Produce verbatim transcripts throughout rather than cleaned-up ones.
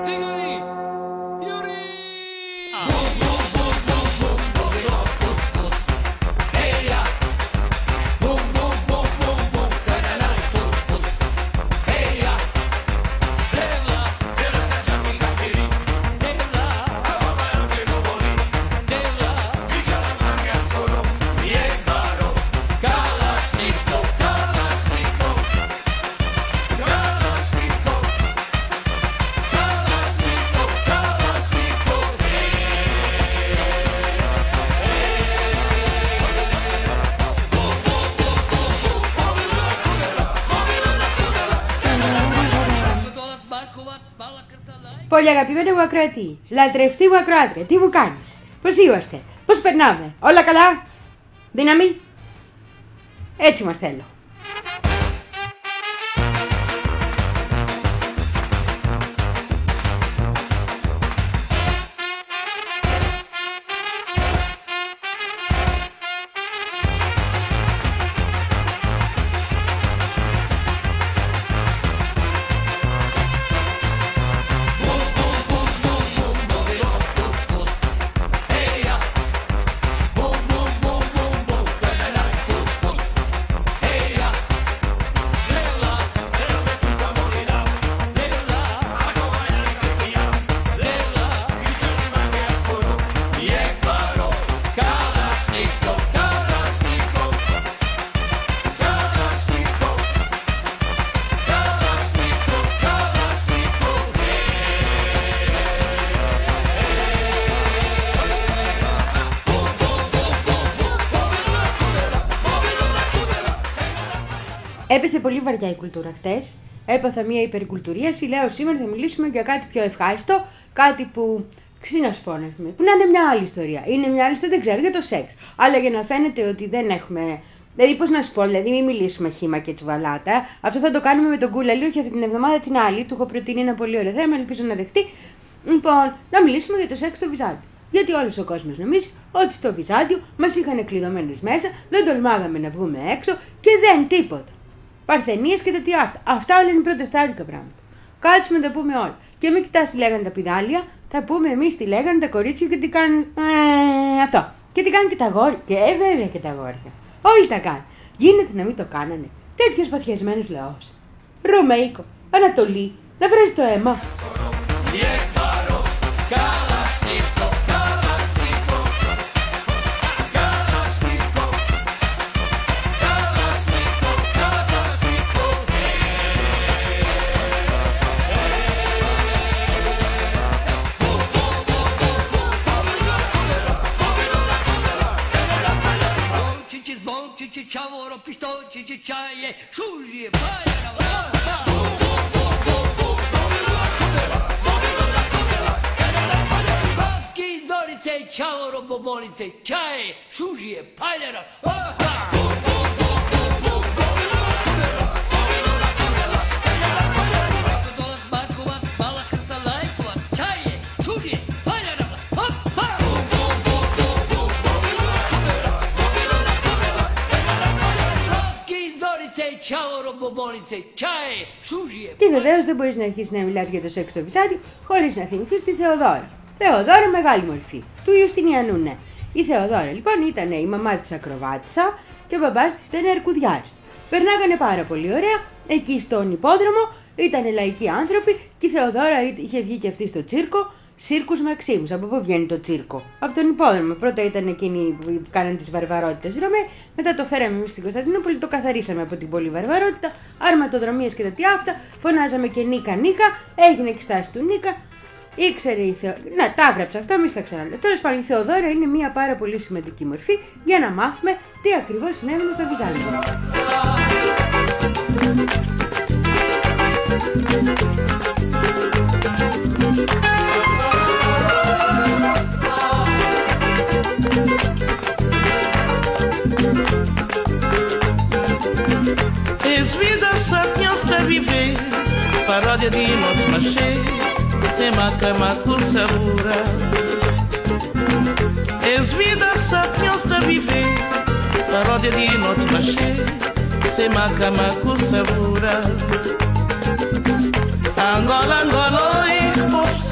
Πολύ αγαπημένη μου ακροατή, λατρευτή μου ακροάτρια, τι μου κάνεις, πώς είμαστε, πώς περνάμε, όλα καλά, δύναμη, έτσι μας θέλω. Έπεσε πολύ βαριά η κουλτούρα χτες. Έπαθα μια υπερκουλτουρίαση. Λέω σήμερα θα μιλήσουμε για κάτι πιο ευχάριστο. Κάτι που. Τι να σου πω, που να είναι μια άλλη ιστορία. Είναι μια άλλη ιστορία, δεν ξέρω, για το σεξ. Αλλά για να φαίνεται ότι δεν έχουμε. Δηλαδή, πώς να σου πω, δηλαδή, μην μιλήσουμε χύμα και τσουβαλάτα. Αυτό θα το κάνουμε με τον Κούλαλη, όχι αυτή την εβδομάδα την άλλη. Του έχω προτείνει ένα πολύ ωραίο θέμα, ελπίζω να δεχτεί. Λοιπόν, να μιλήσουμε για το σεξ στο Βυζάντιο. Γιατί όλος ο κόσμος νομίζει ότι στο Βυζάντιο μας είχαν κλειδωμένες μέσα, δεν τολμάγαμε να βγούμε έξω και δεν τίποτα. Παρθενίες και τα τι αυτά. Αυτά όλα είναι πρωτοστάτικα πράγματα. Κάτσουμε να τα πούμε όλα. Και μην κοιτάς τι λέγανε τα πηδάλια, θα πούμε εμείς τι λέγανε τα κορίτσια και τι κάνουν. Ε, αυτό. Και τι κάνουν και τα αγόρια. Και ε, βέβαια και τα αγόρια. Όλοι τα κάνουν. Γίνεται να μην το κάνανε. Τέτοιος παθιασμένος λαός. Ρωμαϊκό, Ανατολή, να βράζει το αίμα. Ciavoro, pistoci, cicciaie, sciugli, balla, Facchi, zorice, ciavoro, bobolice, ciaie, sciugli, balla, Και βεβαίως δεν μπορείς να αρχίσεις να μιλάς για το σεξ στο Βυζάντιο χωρίς να θυμηθείς τη Θεοδόρα. Θεοδόρα μεγάλη μορφή, του Ιουστινιανού, ναι. Η Θεοδόρα λοιπόν ήταν η μαμά της ακροβάτισσα και ο μπαμπάς της ήταν ερκουδιάρης. Περνάγανε πάρα πολύ ωραία εκεί στον υπόδρομο, ήταν λαϊκοί άνθρωποι και η Θεοδόρα είχε βγει και αυτή στο τσίρκο. Σύρκους Μαξίμους. Από πού βγαίνει το τσίρκο? Από τον υπόδρομο. Πρώτα ήταν εκείνοι που κάναν τις βαρβαρότητες Ρωμαίοι, μετά το φέραμε εμείς στην Κωνσταντινούπολη, το καθαρίσαμε από την πολύ βαρβαρότητα, αρματοδρομίες και τα τι αυτά, φωνάζαμε και Νίκα Νίκα, έγινε και στάση του Νίκα, ήξερε η Θεοδόρα. Να, τα έγραψα αυτά, μην στα ξαναλέω. Τέλος πάντων, η Θεοδόρα είναι μια πάρα πολύ σημαντική μορφή για να μάθουμε τι ακριβώς συνέβαινε στο Βυζάντιο. Es vida sapiens de viver, paródia de notre marché, c'est ma cama com sabura. Es vida sapiens de viver, paródia de notre marché, c'est ma cama com sabura. Angola, Angola, e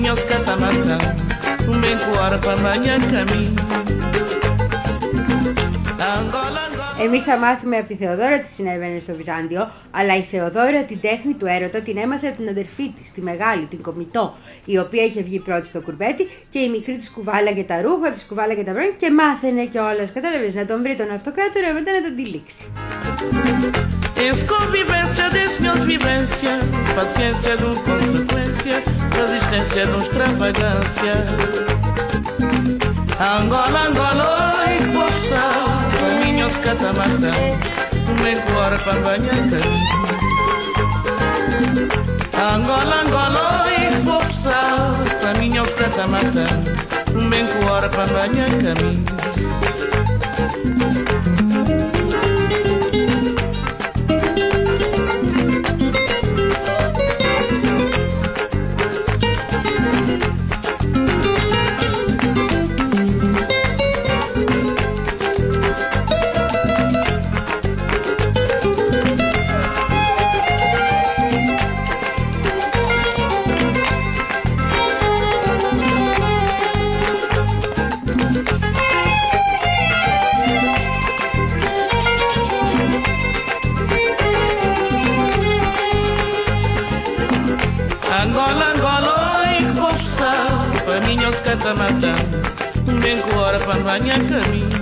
minhos catamatã, um bem coara para banha caminho. Angola, Angola. Εμείς θα μάθουμε από τη Θεοδόρα τι συνέβαινε στο Βυζάντιο, αλλά η Θεοδόρα την τέχνη του έρωτα την έμαθε από την αδερφή της, τη μεγάλη, την Κομιτό, η οποία είχε βγει πρώτη στο κουρβέτι και η μικρή της κουβάλαγε τα ρούχα, της κουβάλαγε τα πράγματα και μάθαινε κιόλας. Κατάλαβες, να τον βρει τον αυτοκράτορα, μετά να τον τυλίξει. Esse convivência desse meus vivência, paciência de uma consequência, resistência de uma extravagância. Angola, Angola, oi, poça, caminhos catamatã, bem cora para banhar caminho. Angola, Angola, oi, poça, caminhos catamatã, bem cora para banhar caminho. Angola, Angola, oi, poça, caminhos catamatã, bem cora para banhar caminho.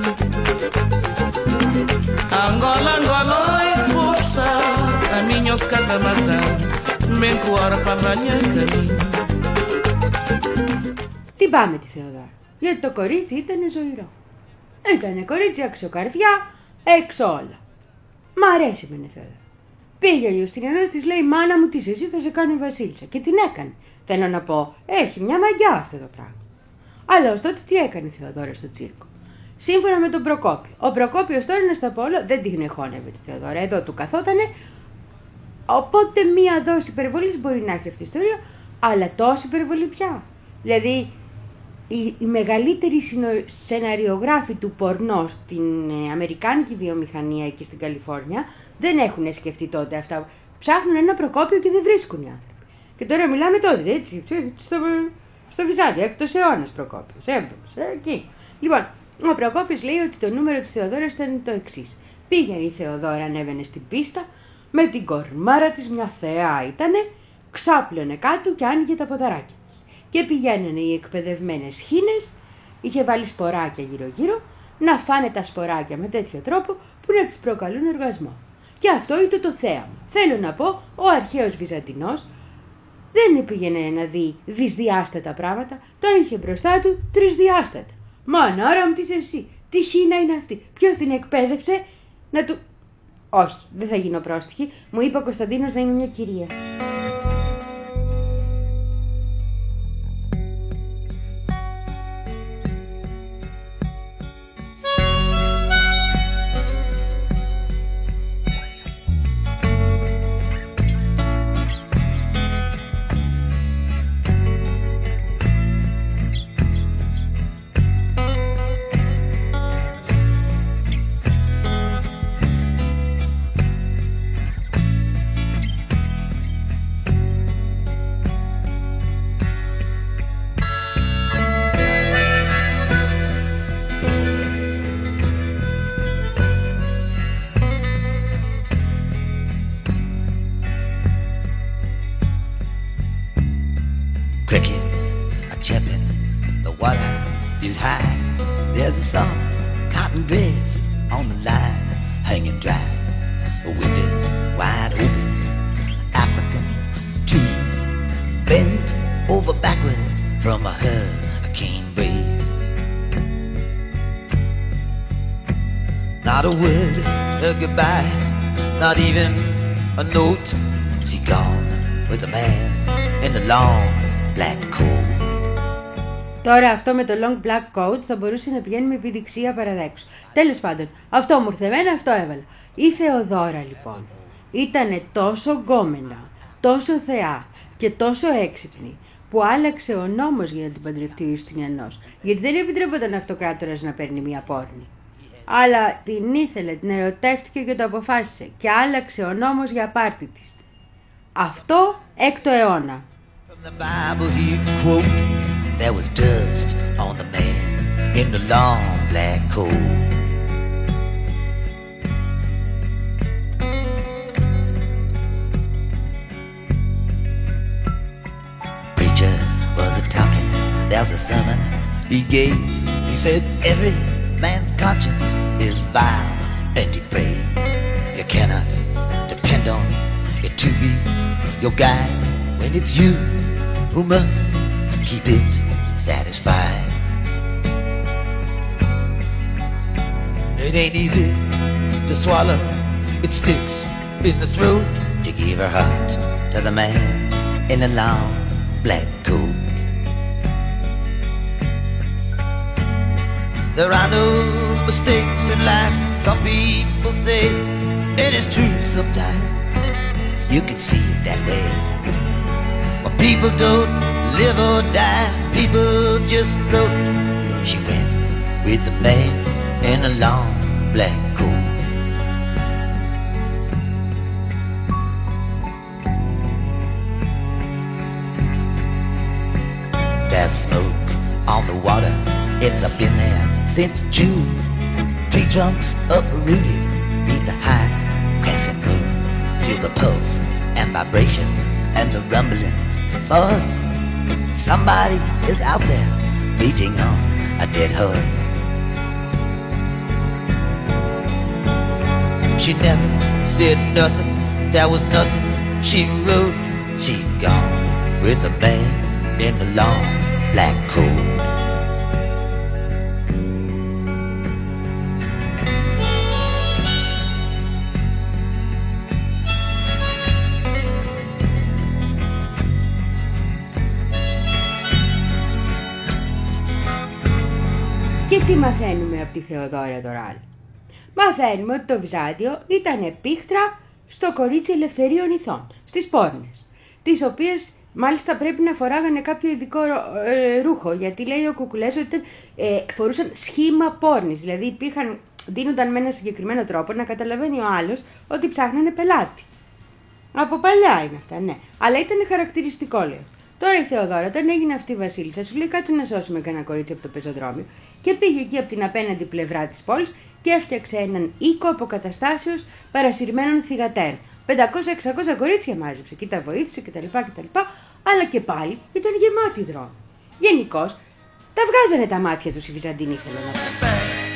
Angola, Angola, oi, poça, caminhos catamatã, bem cora para banhar caminho. Τι πάμε τη Θεοδόρα, γιατί το κορίτσι ήταν ζωηρό. Ήτανε κορίτσι έξω καρδιά, έξω όλα. Μ' αρέσει εμένα η Θεοδόρα. Πήγε ο Ιουστινιανός, της λέει: μάνα μου, τι εσύ, θα σε κάνει βασίλισσα. Και την έκανε. Θέλω να πω, έχει μια μαγιά αυτό το πράγμα. Αλλά ως τότε τι έκανε η Θεοδόρα στο τσίρκο. Σύμφωνα με τον Προκόπιο. Ο Προκόπιος τώρα, να στα πω όλα, δεν τη γνεχώνευε τη Θεοδόρα. Εδώ του καθότανε. Οπότε μία δόση υπερβολής μπορεί να έχει αυτή η ιστορία, αλλά τόση υπερβολή πια. Δηλαδή, οι, οι μεγαλύτεροι σεναριογράφοι του πορνό στην ε, αμερικάνικη βιομηχανία εκεί στην Καλιφόρνια δεν έχουν σκεφτεί τότε αυτά. Ψάχνουν ένα Προκόπιο και δεν βρίσκουν οι άνθρωποι. Και τώρα μιλάμε τότε, έτσι, στο, στο Βυζάντιο, έκτος αιώνας Προκόπιος, έβδομος, ε, εκεί. Λοιπόν, ο Προκόπιος λέει ότι το νούμερο της Θεοδόρας ήταν το εξής. Πήγαινε η Θεοδόρα, ανέβαινε στην πίστα, με την κορμάρα της, μια θεά ήτανε, ξάπλωνε κάτω και άνοιγε τα ποδαράκια της. Και πηγαίνανε οι εκπαιδευμένες χήνες, είχε βάλει σποράκια γύρω-γύρω, να φάνε τα σποράκια με τέτοιο τρόπο που να τις προκαλούν οργασμό. Και αυτό ήταν το θέαμα. Θέλω να πω, ο αρχαίος Βυζαντινός δεν πήγαινε να δει δυσδιάστατα πράγματα, το είχε μπροστά του τρισδιάστατα. Μανάρα μου, τι είσαι εσύ, τι χίνα είναι αυτή, ποιος την εκπαίδευσε να του... Όχι, δεν θα γίνω πρόστιχη, μου είπε ο Κωνσταντίνος να είμαι μια κυρία. Crickets are chirping, the water is high. There's a soft cotton dress on the line, hanging dry. The windows wide open, African trees bent over backwards from a hurricane breeze. Not a word of goodbye, not even a note. She gone with the man in the long black coat. Τώρα αυτό με το long black coat θα μπορούσε να πηγαίνει με επιδειξία παραδέξου. Τέλος πάντων, αυτό μου ήρθε εμένα, αυτό έβαλα. Η Θεοδόρα λοιπόν ήτανε τόσο γκόμενα, τόσο θεά και τόσο έξυπνη που άλλαξε ο νόμος για να την παντρευτεί ο Ιουστινιανός. Γιατί δεν επιτρέπονταν αυτοκράτορας να παίρνει μια πόρνη. Αλλά την ήθελε, την ερωτεύτηκε και το αποφάσισε και άλλαξε ο νόμος για πάρτι της. Αυτό έκτο αιώνα. The Bible he'd quote, there was dust on the man in the long black coat. Preacher was a talking, there's a sermon he gave. He said every man's conscience is vile and depraved. You cannot depend on it to be your guide when it's you who must keep it satisfied. It ain't easy to swallow, it sticks in the throat to give her heart to the man in a long black coat. There are no mistakes in life, some people say, it is true sometimes, you can see it that way. But people don't live or die, people just float. She went with the man in a long black coat. There's smoke on the water, it's up in there since June. Tree trunks uprooted beneath the high crescent moon. Feel the pulse and vibration and the rumbling force. Somebody is out there beating on a dead horse. She never said nothing, there was nothing she wrote. She'd gone with the man in the long black coat. Και τι μαθαίνουμε από τη Θεοδώρα τώρα? Μαθαίνουμε ότι το Βυζάντιο ήταν επίχτρα στο κορίτσι ελευθερίων ηθών, στις πόρνες, τις οποίες μάλιστα πρέπει να φοράγανε κάποιο ειδικό ε, ρούχο, γιατί λέει ο Κουκουλές ότι ήταν, ε, φορούσαν σχήμα πόρνης, δηλαδή υπήρχαν, δίνονταν με ένα συγκεκριμένο τρόπο να καταλαβαίνει ο άλλος ότι ψάχνανε πελάτη. Από παλιά είναι αυτά, ναι, αλλά ήταν χαρακτηριστικό, λέει. Τώρα η Θεοδώρα, όταν έγινε αυτή η βασίλισσα, σου λέει κάτσε να σώσουμε κανένα κορίτσι από το πεζοδρόμιο και πήγε εκεί από την απέναντι πλευρά της πόλης και έφτιαξε έναν οίκο αποκαταστάσεως παρασυρμένων θυγατέρων. πεντακόσια εξακόσια κορίτσια μάζεψε και τα βοήθησε κτλ, κτλ. Αλλά και πάλι ήταν γεμάτη δρόμο. Γενικώς τα βγάζανε τα μάτια τους οι Βυζαντινοί, θέλω να πω.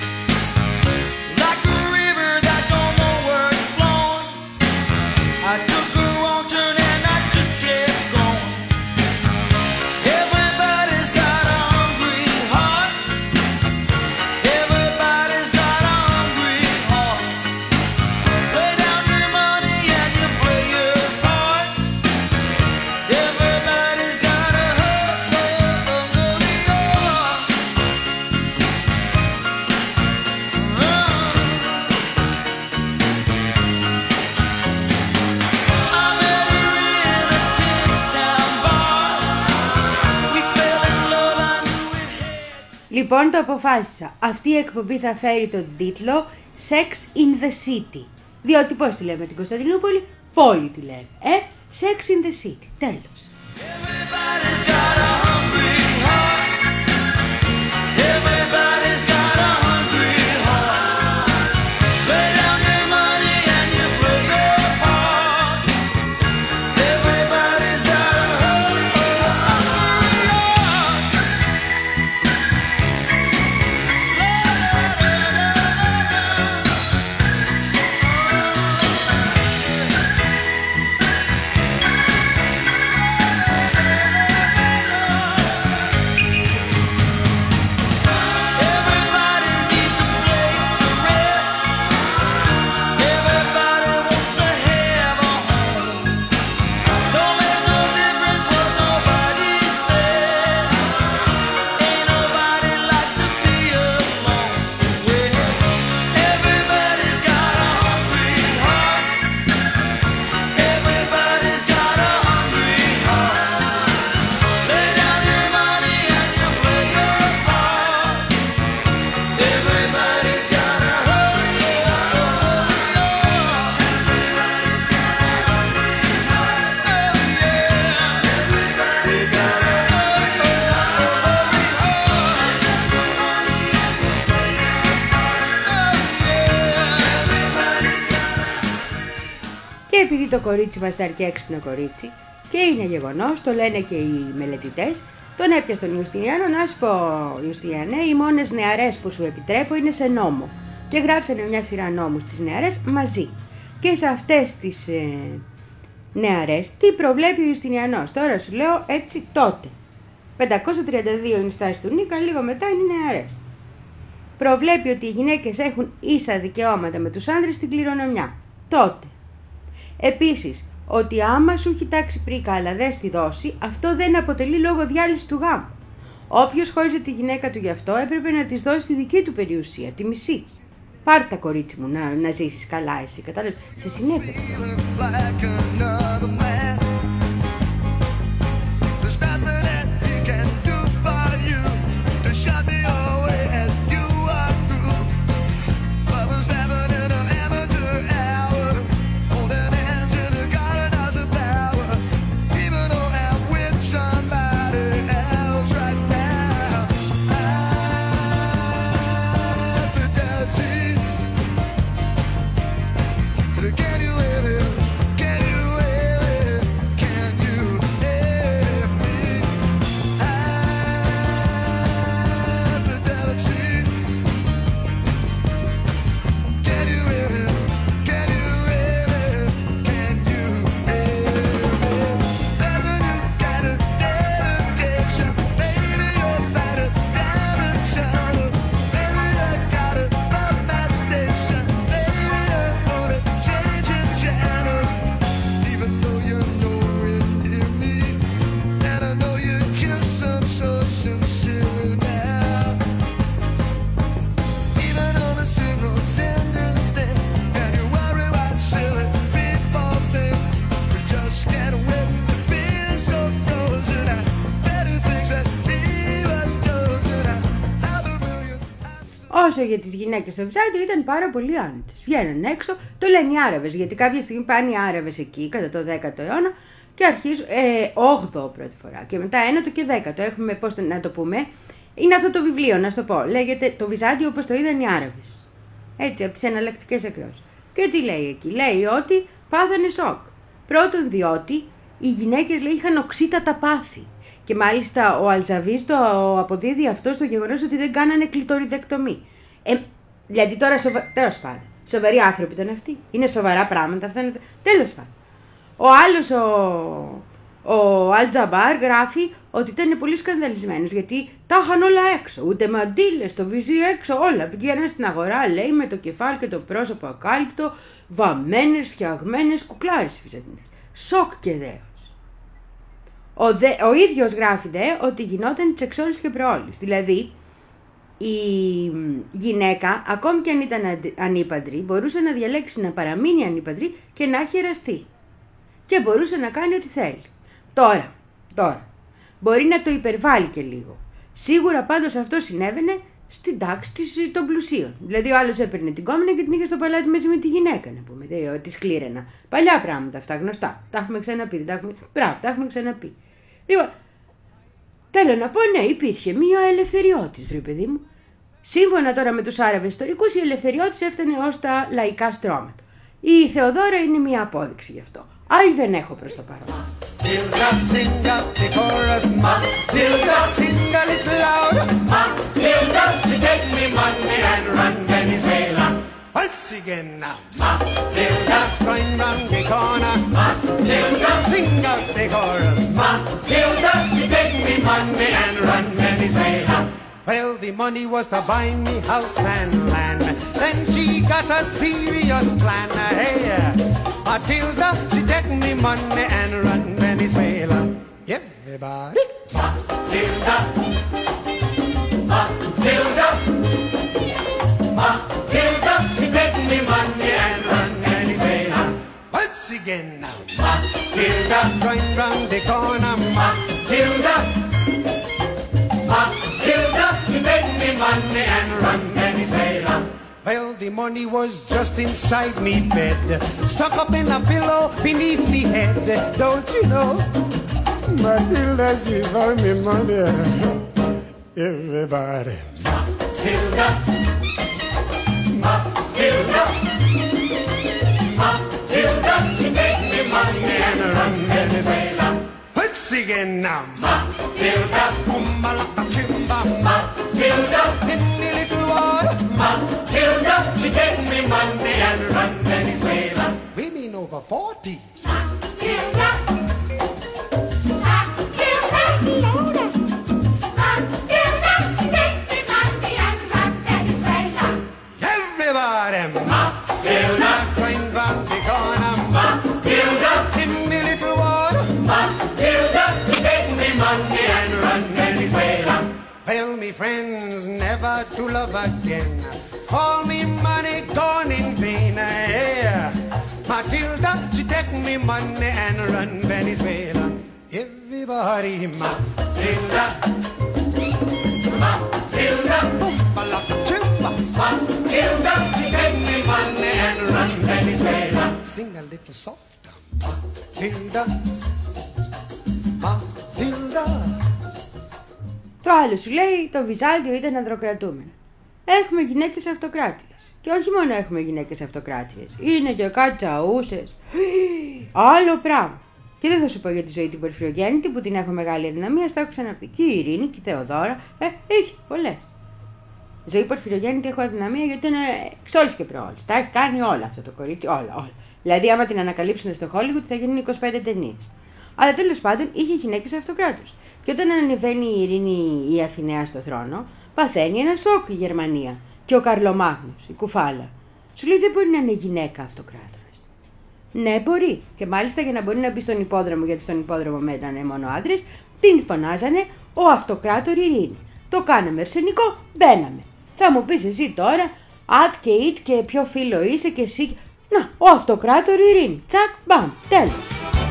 Λοιπόν, το αποφάσισα. Αυτή η εκπομπή θα φέρει τον τίτλο Sex in the City. Διότι πώς τη λέμε την Κωνσταντινούπολη? Πόλη τη λέμε. Ε, Sex in the City. Τέλος. το κορίτσι μας θα έρθει έξυπνο κορίτσι. Και είναι γεγονός, το λένε και οι μελετητές. Τον έπιασε τον Ιουστινιάνο, να σου πω Ιουστινιανέ, οι μόνες νεαρές που σου επιτρέπω είναι σε νόμο. Και γράψανε μια σειρά νόμους τις νεαρές μαζί. Και σε αυτές τις ε, νεαρές, τι προβλέπει ο Ιουστινιανός? Τώρα σου λέω έτσι τότε. πεντακόσια τριάντα δύο είναι η στάση του Νίκα, λίγο μετά είναι οι νεαρές. Προβλέπει ότι οι γυναίκες έχουν ίσα δικαιώματα με τους άνδρες στην κληρονομιά. Τότε. Επίσης, ότι άμα σου έχει τάξει πρίκα αλλά δεν στη δώσει, αυτό δεν αποτελεί λόγο διάλυσης του γάμου. Όποιος χώριζε τη γυναίκα του γι' αυτό έπρεπε να της δώσει τη δική του περιουσία, τη μισή. Πάρ' τα κορίτσι μου να, να ζήσεις καλά εσύ, κατάλαβες, σε συνέπεια. Όσο για τις γυναίκες στο Βυζάντιο ήταν πάρα πολύ άνετες. Βγαίνουν έξω, το λένε οι Άραβες, γιατί κάποια στιγμή πάνε οι Άραβες εκεί κατά το δέκατο αιώνα και αρχίζουν, ε, όγδοο πρώτη φορά και μετά ένατο και δέκατο. Έχουμε, πώς να το πούμε, είναι αυτό το βιβλίο, να σου το πω. Λέγεται το Βυζάντιο όπως το είδαν οι Άραβες. Έτσι, από τις εναλλακτικές εκδόσεις. Και τι λέει εκεί? Λέει ότι πάθανε σοκ. Πρώτον, διότι οι γυναίκες, λέει, είχαν οξύτατα πάθη. Και μάλιστα ο Αλζαβής το αποδίδει αυτό στο γεγονός ότι δεν κάνανε κλειτοριδεκτομή. Ε, δηλαδή τώρα, σοβα... τέλος πάντων, σοβαροί άνθρωποι ήταν αυτοί. Είναι σοβαρά πράγματα αυτά. Είναι... Τέλος πάντων. Ο άλλος, ο, ο Αλτζαμπάρ, γράφει ότι ήταν πολύ σκανδαλισμένος γιατί τα είχαν όλα έξω. Ούτε μαντήλες, το βυζί έξω, όλα. Βγαίναν στην αγορά, λέει, με το κεφάλι και το πρόσωπο ακάλυπτο, βαμμένες, φτιαγμένες κουκλάρες οι Βυζαντινές. Σοκ και δέος. Ο, δε, ο ίδιος γράφει δε ότι γινόταν της εξόλης και προόλης. Δηλαδή, η γυναίκα, ακόμη και αν ήταν ανήπαντρη, μπορούσε να διαλέξει να παραμείνει ανήπαντρη και να έχει εραστεί. Και μπορούσε να κάνει ό,τι θέλει. Τώρα, τώρα, μπορεί να το υπερβάλλει και λίγο. Σίγουρα πάντως αυτό συνέβαινε στην τάξη των πλουσίων. Δηλαδή ο άλλος έπαιρνε την κόμενα και την είχε στο παλάτι μαζί με τη γυναίκα, να πούμε, δε, τη σκλήρενα. Παλιά πράγματα αυτά, γνωστά. Τα έχουμε ξαναπεί. Τα έχουμε... Μπράβο, τα έχουμε ξαναπεί. Λοιπόν, θέλω να πω, ναι, υπήρχε μία ελευθεριώτης, βρε παιδί μου. Σύμφωνα τώρα με τους Άραβες ιστορικούς, η ελευθεριώτης έφτανε ως τα λαϊκά στρώματα. Η Θεοδόρα είναι μία απόδειξη γι' αυτό. Άλλη δεν έχω προς το παρόν. Matilda, sing up the chorus. Matilda, sing a little louder. Matilda, she take me money and run Venezuela. Once again now. Matilda, going round the corner. Matilda, sing up the chorus. Matilda, she take me money and run Venezuela. Well, the money was to buy me house and land. Then she got a serious plan. Hey, Matilda, she take me money and run Venezuela. Everybody. Matilda, Matilda, Matilda, she take me money and run Venezuela. Once again now. Matilda, going round the corner. Matilda, Matilda, she take me money and run Venezuela. Well, the money was just inside me bed, stuck up in a pillow beneath me head. Don't you know? Matilda, she found me money. Everybody. Matilda, Matilda, Matilda, she make me money and run Venezuela. Let's again now. Matilda, Malaka Chimba, Matilda, in the little water. Matilda, she take me money and run Venezuela. Women over forty. Matilda, Matilda, Matilda, Matilda, she take me money and run Venezuela. Everybody, Matilda, going round the corner. Matilda, in the little water. Matilda, she take me money and run Venezuela. Well, me friends, never to love again. All me money gone in vain. Yeah. Matilda, she take me money and run Venezuela. Everybody, Matilda, Matilda, Matilda, she take me money and run Venezuela. Sing a little softer, Matilda, Matilda. Το άλλο σου λέει το Βυζάντιο ήταν ανδροκρατούμενο. Έχουμε γυναίκες αυτοκράτριες. Και όχι μόνο έχουμε γυναίκες αυτοκράτριες. Είναι και κατσαούσες. Άλλο πράγμα. Και δεν θα σου πω για τη ζωή την Πορφυρογέννητη που την έχω μεγάλη αδυναμία. Στα έχω ξαναπεί. Και η Ειρήνη και η Θεοδώρα. Ε, έχει πολλές. Ζωή Πορφυρογέννητη έχω αδυναμία γιατί είναι εξ όλης και προόλης. Τα έχει κάνει όλα αυτό το κορίτσι. Όλα, όλα. Δηλαδή, άμα την ανακαλύψουν στο Hollywood θα γίνουν είκοσι πέντε ταινίες. Αλλά τέλος πάντων είχε γυναίκες αυτοκράτους. Και όταν ανεβαίνει η Ειρήνη η Αθηναία στο θρόνο, παθαίνει ένα σοκ η Γερμανία. Και ο Καρλομάγνος, η κουφάλα. Σου λέει δεν μπορεί να είναι γυναίκα αυτοκράτορας. Ναι, μπορεί. Και μάλιστα για να μπορεί να μπει στον υπόδρομο, γιατί στον υπόδρομο μένανε μόνο άντρες, την φωνάζανε ο αυτοκράτορ Ειρήνη. Το κάναμε αρσενικό, μπαίναμε. Θα μου πεις εσύ τώρα, ατ και ιτ και ποιο φίλο είσαι και εσύ. Να, ο αυτοκράτορ Ειρήνη. Τσακ, μπαμ, τέλος.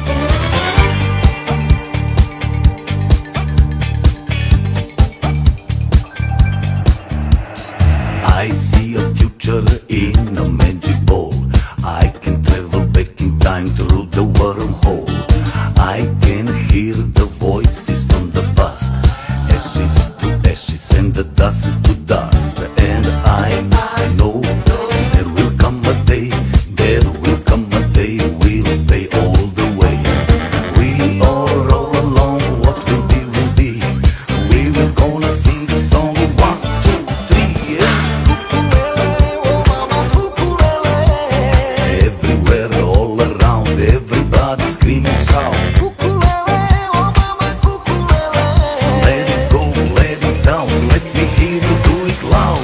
I see a future in a magic ball. I can travel back in time through the wormhole. I can hear the voices from the past, ashes to ashes and the dust to dust. And I know there will come a day, there will come a day we'll pay all the way. We are all along, what will be will be. We will gonna sing the song one, two, three, yeah. Everywhere, all around, everybody scream and shout. Let it go, let it down, let me hear you do it loud.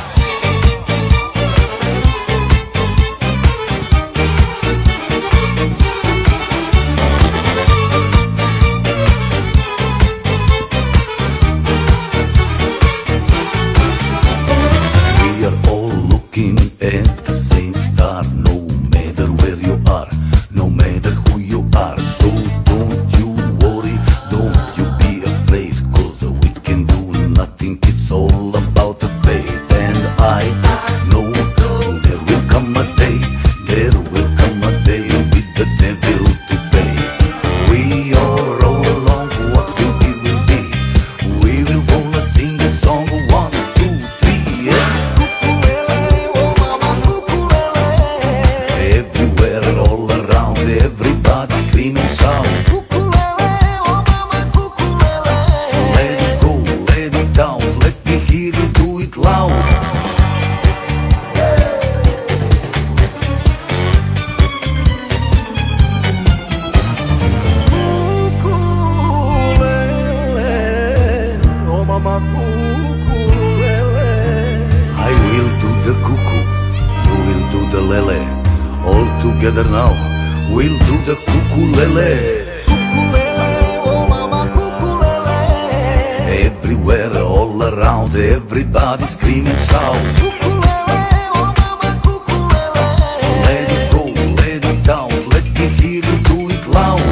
We are all looking at the same star, no matter where you are, no matter who you are. So don't you worry, don't you be afraid, cause we can do nothing, it's all about the fate. And I know there will come a day, there will come a day with the devil to pay. We are all along, what will be will be. We will gonna sing the song one, two, three, yeah. Everywhere, all around, everybody scream and shout. Let it go, let it down, let me hear you do it loud. I will do the cuckoo, you will do the lele. All together now, we'll do the cuckoo lele. Everywhere, all around, everybody scream and shout. Let it go, let it down, let me hear you do it loud.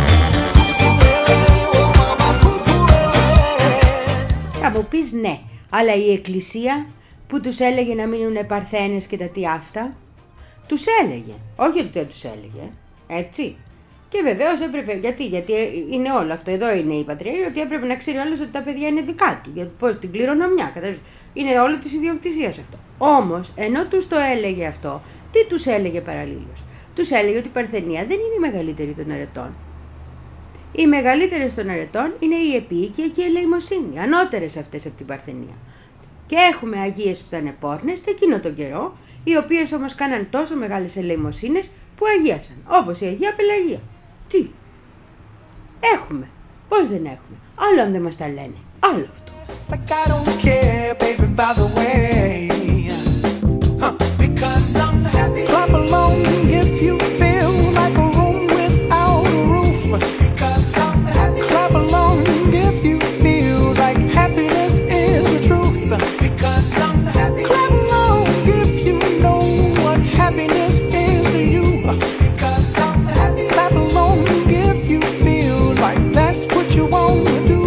Θα μου πεις ναι, αλλά η Εκκλησία που τους έλεγε να μείνουν παρθένες και τα τι αυτά, τους έλεγε, όχι ότι δεν τους έλεγε, έτσι. Και βεβαίως έπρεπε, γιατί, γιατί είναι όλο αυτό, εδώ είναι η πατριαρχία, ότι έπρεπε να ξέρει όλος ότι τα παιδιά είναι δικά του, γιατί πώς την κληρονομιά, καταλάβεις, είναι όλο της ιδιοκτησίας αυτό. Όμως, ενώ τους το έλεγε αυτό, τι τους έλεγε παραλλήλως? τους έλεγε ότι η Παρθενία δεν είναι η μεγαλύτερη των αρετών. Οι μεγαλύτερες των αρετών είναι η επίοικια και η ελεημοσύνη, ανώτερες αυτές από την Παρθενία. Και έχουμε αγίες που ήταν πόρνες εκείνο τον καιρό, οι οποίες όμως κάναν τόσο μεγάλες ελεημοσύνες που αγίασαν, όπως η Αγία Πελαγία. Τι, έχουμε, πώς δεν έχουμε, άλλο αν δεν μας τα λένε, άλλο αυτό. Like I don't care, baby, by the way. Huh. Because I'm happy. Clap along if you feel like a room without a roof. Because I'm happy. Clap along if you feel like happiness is the truth. Because I'm happy. Clap along if you know what happiness is to you. Because I'm happy. Clap along if you feel like that's what you want to do.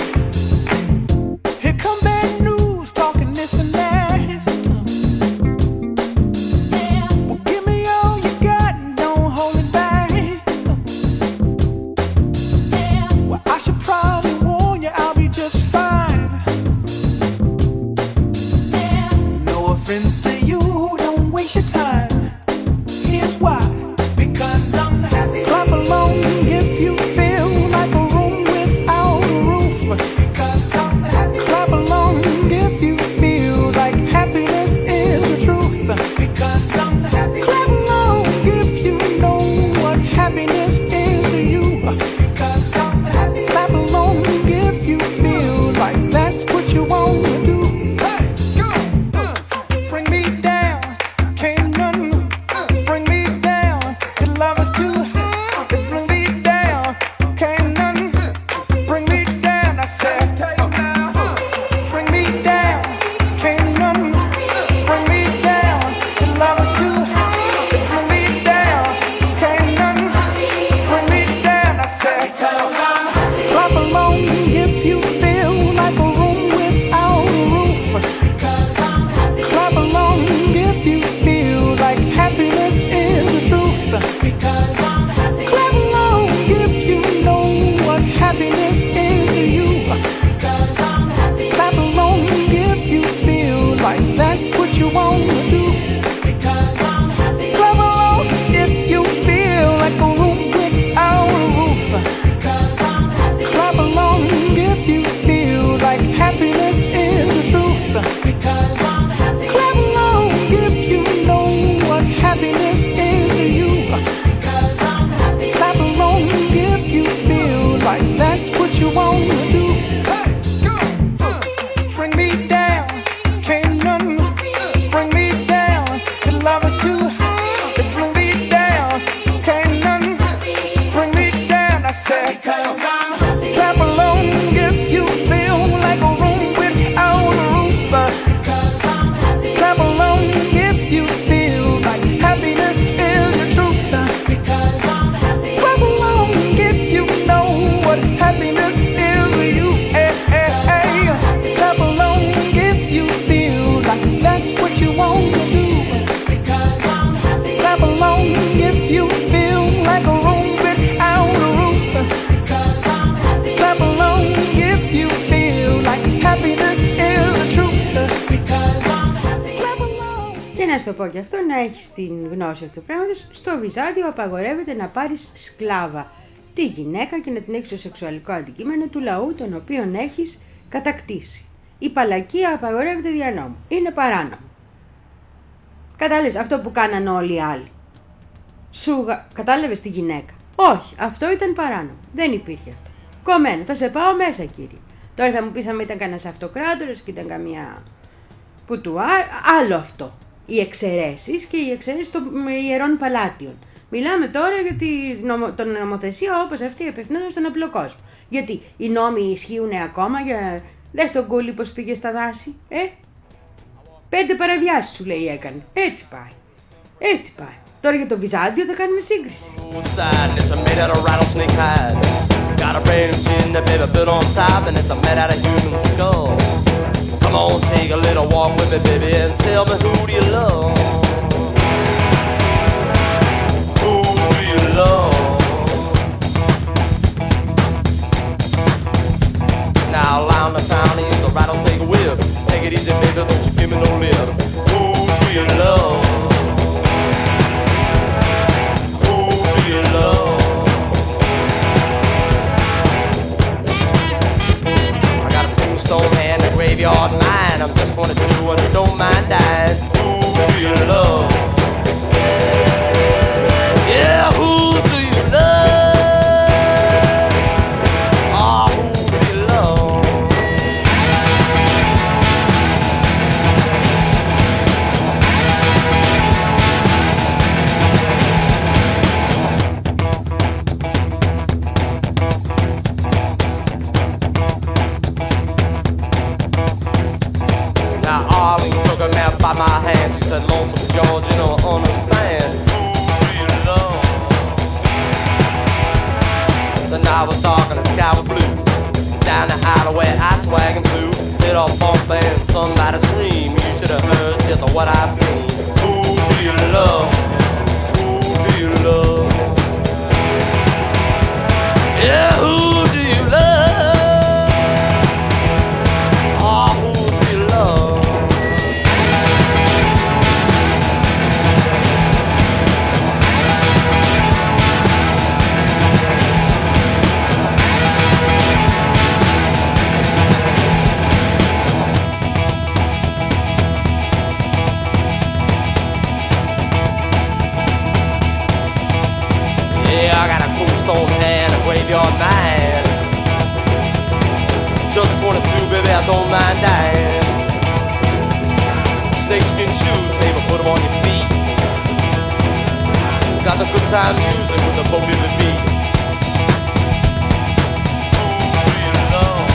Here come bad news, talking this and that. Yeah. Well, give me all you got and don't hold it back. Yeah. Well, I should probably warn you, I'll be just fine. Yeah. No offense to you, don't waste your time. Here's why. Because I'm happy. Clap along if you feel like a room without a roof. Because I'm happy. Clap along if you feel like happiness is the truth. Because I'm happy. Clap along if you know what happiness is to you. Because I'm happy. Clap along if you feel like that's what you want to do. Hey, go, uh, bring me down, can't none bring me down. The love is too high, they bring me down, can't none bring me down. I said, uh, bring me down, can't none bring me down. The love is too high, they bring me down, can't none bring me down. I said, clap along if you feel like a room without a roof. Clap along if you feel like happiness is the truth. Because I'm happy. Clap along if you know what happiness is to you. Because I'm happy. Clap along if you feel like that's what you want to do. Because I'm happy. Clap along if you feel like a room without a roof. Because I'm happy. Clap along if you feel like happiness is the truth. Because I'm happy. Clap along if you know what happiness is to you. Because I'm happy. Clap along if you feel like that's what you want to do. Hey, go, uh, bring me down, can't none bring me down. The love is too high, they bring me down, can't none bring me down. I said, because I'm happy. Clap along if you feel like a room without a roof. Because I'm happy. Clap along if you feel like happiness is the truth. Because I'm happy. Clap along if you know what happiness is to you. Hey, hey, hey. Clap along if you feel like that's what you want to do. Because I'm happy. Clap along if you feel like a room without a roof. Because I'm happy. Clap along if you feel like happiness is the truth. Because I'm happy. Clap along. Και να σου το πω και αυτό, να έχεις την γνώση αυτού του πράγματος, στο Βυζάντιο απαγορεύεται να πάρεις σκλάβα τη γυναίκα και να την έχεις ως σεξουαλικό αντικείμενο του λαού τον οποίον έχεις κατακτήσει. Η παλλακία απαγορεύεται δια νόμου. Είναι παράνομο. Κατάλαβες αυτό που κάνανε όλοι οι άλλοι. Σου γα- κατάλαβες τη γυναίκα. Όχι, αυτό ήταν παράνομο. Δεν υπήρχε αυτό. Κομμένο, θα σε πάω μέσα κύριε. Τώρα θα μου πεις αν ήταν κανένας αυτοκράτορας και ήταν καμία που του α- άλλο αυτό. Οι εξαιρέσεις και οι εξαιρέσεις των ιερών παλάτιων. Μιλάμε τώρα για την νομο, τον νομοθεσία όπως αυτή απευθυνόταν στον απλό κόσμο. Γιατί οι νόμοι ισχύουν ακόμα για... Δες τον Κούλι πως πήγε στα δάση, ε? Πέντε παραβιάσεις σου λέει έκανε. Έτσι πάει. Έτσι πάει. Τώρα για το Βυζάντιο θα κάνουμε σύγκριση. Got a brand new chin that baby built on top, and it's a made out of human skull. Come on, take a little walk with me, baby, and tell me who do you love? Who do you love? Now around the town, he used a rattlesnake whip. Take it easy, baby, don't you give me no lip. Who do you love? graveyard mind. I'm just twenty-two and I don't mind dying. Who do you love? Yeah, who do you love? Oh, who do you love? Now Arlene took a nap by my hand. She said, Lonesome George, you don't understand. Who do you love? The night was dark and the sky was blue. Down the alleyway I swag and flew. Hit off bump and somebody scream. You should have heard just what I seen. Who do you love? Who do you love? Yeah, who do you love? Oh, who do you love? Yeah, I got a cool stone hand, a graveyard mind. Just twenty-two, baby, I don't mind dying. Snakeskin shoes, baby, put them on your feet. Got the good time music with the boogie the beat. Who do you love?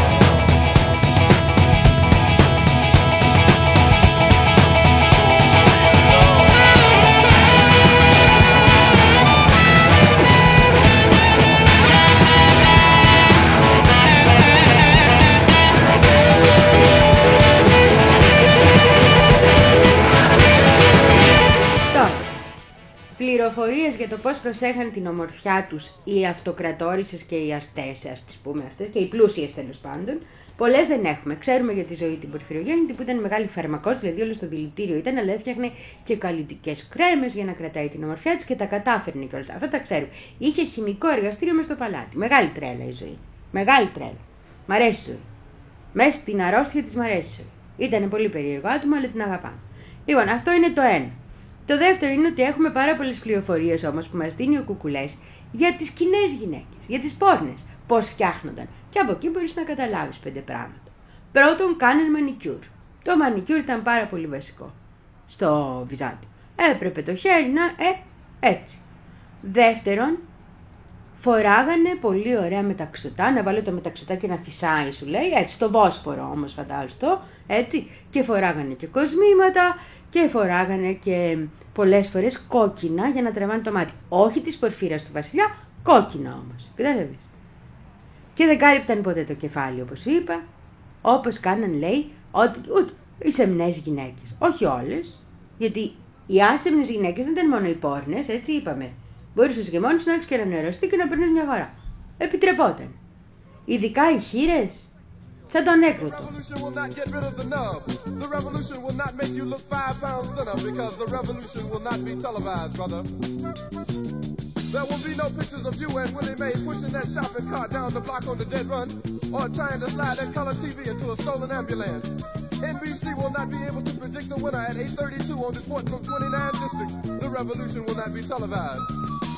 Πληροφορίες για το πώς προσέχαν την ομορφιά τους οι αυτοκρατόρισσες και οι αστές, ας τις πούμε αστές, και οι πλούσιες τέλος πάντων, πολλές δεν έχουμε. Ξέρουμε για τη ζωή την Πορφυρογέννητη που ήταν μεγάλη φαρμακός, δηλαδή όλο στο δηλητήριο ήταν, αλλά έφτιαχνε και καλλιτικές κρέμες για να κρατάει την ομορφιά της και τα κατάφερνε κιόλας. Αυτά τα ξέρουμε. Είχε χημικό εργαστήριο μες στο παλάτι. Μεγάλη τρέλα η ζωή. Μεγάλη τρέλα. Μ' αρέσει η ζωή. Μέσα στην αρρώστια της μ' αρέσει η ζωή. Ήταν πολύ περίεργο άτομο, αλλά την αγαπάμε. Λοιπόν, αυτό είναι το ένα. Το δεύτερο είναι ότι έχουμε πάρα πολλές πληροφορίες όμως που μας δίνει ο Κουκουλές για τις κοινές γυναίκες, για τις πόρνες, πώς φτιάχνονταν. Και από εκεί μπορείς να καταλάβεις πέντε πράγματα. Πρώτον, κάνουν μανικιούρ. Το μανικιούρ ήταν πάρα πολύ βασικό στο Βυζάντιο. Έπρεπε το χέρι να, ε, έτσι. Δεύτερον, φοράγανε πολύ ωραία μεταξωτά, να βάλω το μεταξωτά και να φυσάει σου λέει, έτσι, στο Βόσπορο όμως φαντάζομαι, έτσι. Και φοράγανε και κοσμήματα και φοράγανε και πολλές φορές κόκκινα για να τραβάνε το μάτι. Όχι της πορφύρας του βασιλιά, κόκκινα όμως, κατάλαβες. Και δεν κάλυπταν ποτέ το κεφάλι όπως είπα, όπως κάναν λέει, ότι ούτε οι σεμνές γυναίκες, όχι όλες, γιατί οι άσεμνες γυναίκες δεν ήταν μόνο οι πόρνες, έτσι είπαμε. Μπορούσες και μόνος να έχεις και ένα νεροστή και να περνάς μια χαρά. Επιτρεπόταν. Ειδικά οι χήρες, σαν το ανέκδοτο. There will be no pictures of you and Willie Mae pushing that shopping cart down the block on the dead run, or trying to slide that color T V into a stolen ambulance. N B C will not be able to predict the winner at eight thirty-two on report from twenty-nine districts. The revolution will not be televised.